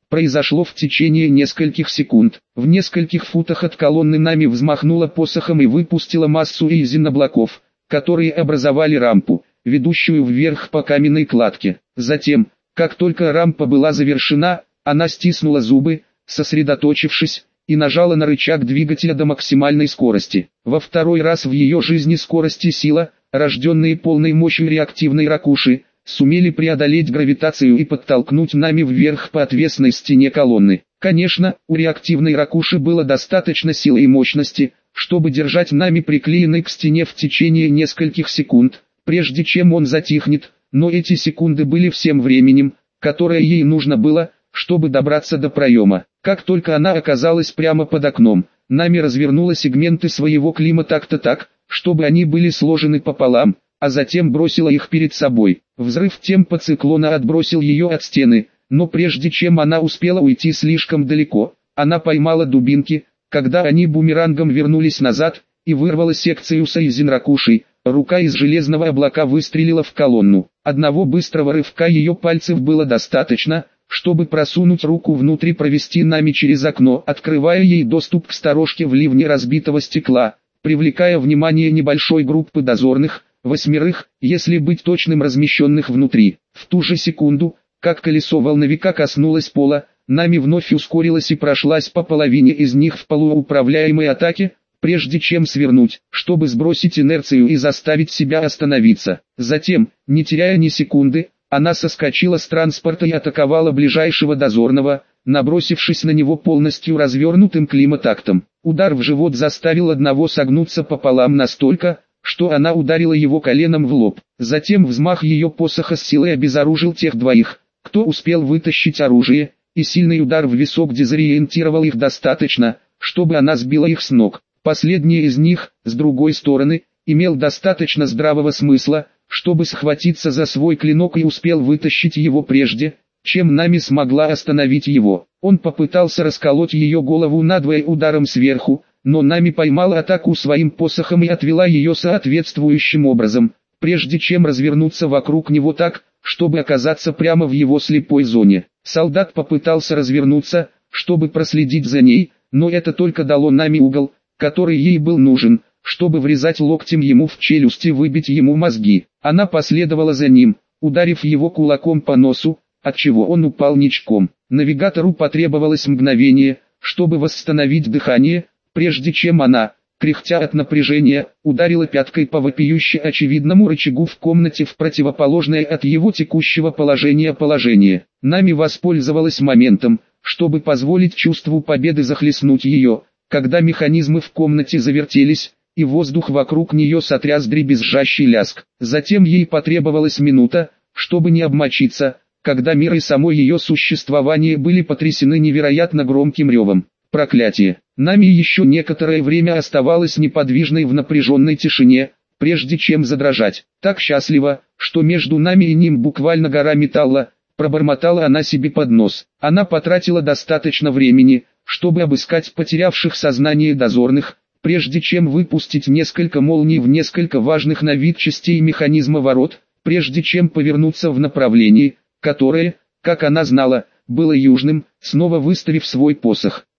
Speaker 1: произошло в течение нескольких секунд. В нескольких футах от колонны Нами взмахнула посохом и выпустила массу изин-облаков, которые образовали рампу, ведущую вверх по каменной кладке. Затем, как только рампа была завершена, она стиснула зубы, сосредоточившись, и нажала на рычаг двигателя до максимальной скорости. Во второй раз в ее жизни скорость и сила, рожденные полной мощью реактивной ракуши, сумели преодолеть гравитацию и подтолкнуть Нами вверх по отвесной стене колонны. Конечно, у реактивной ракуши было достаточно силы и мощности, чтобы держать Нами приклеенной к стене в течение нескольких секунд, прежде чем он затихнет, но эти секунды были всем временем, которое ей нужно было, чтобы добраться до проема. Как только она оказалась прямо под окном, Нами развернула сегменты своего климатакта так, чтобы они были сложены пополам, а затем бросила их перед собой. Взрыв темпа циклона отбросил ее от стены, но прежде чем она успела уйти слишком далеко, она поймала дубинки, когда они бумерангом вернулись назад, и вырвала секцию изин-ракуши. Рука из железного облака выстрелила в колонну. Одного быстрого рывка ее пальцев было достаточно, чтобы просунуть руку внутрь и провести Нами через окно, открывая ей доступ к сторожке в ливне разбитого стекла, привлекая внимание небольшой группы дозорных, восьмерых, если быть точным, размещенных внутри. В ту же секунду, как колесо волновика коснулось пола, Нами вновь ускорилась и прошлась по половине из них в полууправляемой атаке, прежде чем свернуть, чтобы сбросить инерцию и заставить себя остановиться. Затем, не теряя ни секунды, она соскочила с транспорта и атаковала ближайшего дозорного, набросившись на него полностью развернутым климатактом. Удар в живот заставил одного согнуться пополам настолько, что она ударила его коленом в лоб. Затем взмах ее посоха с силой обезоружил тех двоих, кто успел вытащить оружие, и сильный удар в висок дезориентировал их достаточно, чтобы она сбила их с ног. Последний из них, с другой стороны, имел достаточно здравого смысла, чтобы схватиться за свой клинок и успел вытащить его прежде, чем Нами смогла остановить его. Он попытался расколоть ее голову надвое ударом сверху, но Нами поймала атаку своим посохом и отвела ее соответствующим образом, прежде чем развернуться вокруг него так, чтобы оказаться прямо в его слепой зоне. Солдат попытался развернуться, чтобы проследить за ней, но это только дало Нами угол, который ей был нужен, чтобы врезать локтем ему в челюсть и выбить ему мозги. Она последовала за ним, ударив его кулаком по носу, отчего он упал ничком. Навигатору потребовалось мгновение, чтобы восстановить дыхание, прежде чем она, кряхтя от напряжения, ударила пяткой по вопиюще очевидному рычагу в комнате в противоположное от его текущего положения положение. Нами воспользовалась моментом, чтобы позволить чувству победы захлестнуть ее, когда механизмы в комнате завертелись, и воздух вокруг нее сотряс дребезжащий лязг. Затем ей потребовалась минута, чтобы не обмочиться, когда мир и само ее существование были потрясены невероятно громким ревом. Проклятие! Нами еще некоторое время оставалась неподвижной в напряженной тишине, прежде чем задрожать. Так счастливо, что между нами и ним буквально гора металла, пробормотала она себе под нос. Она потратила достаточно времени, чтобы обыскать потерявших сознание дозорных, прежде чем выпустить несколько молний в несколько важных на вид частей механизма ворот, прежде чем повернуться в направлении, которое, как она знала, было южным, снова выставив свой посох.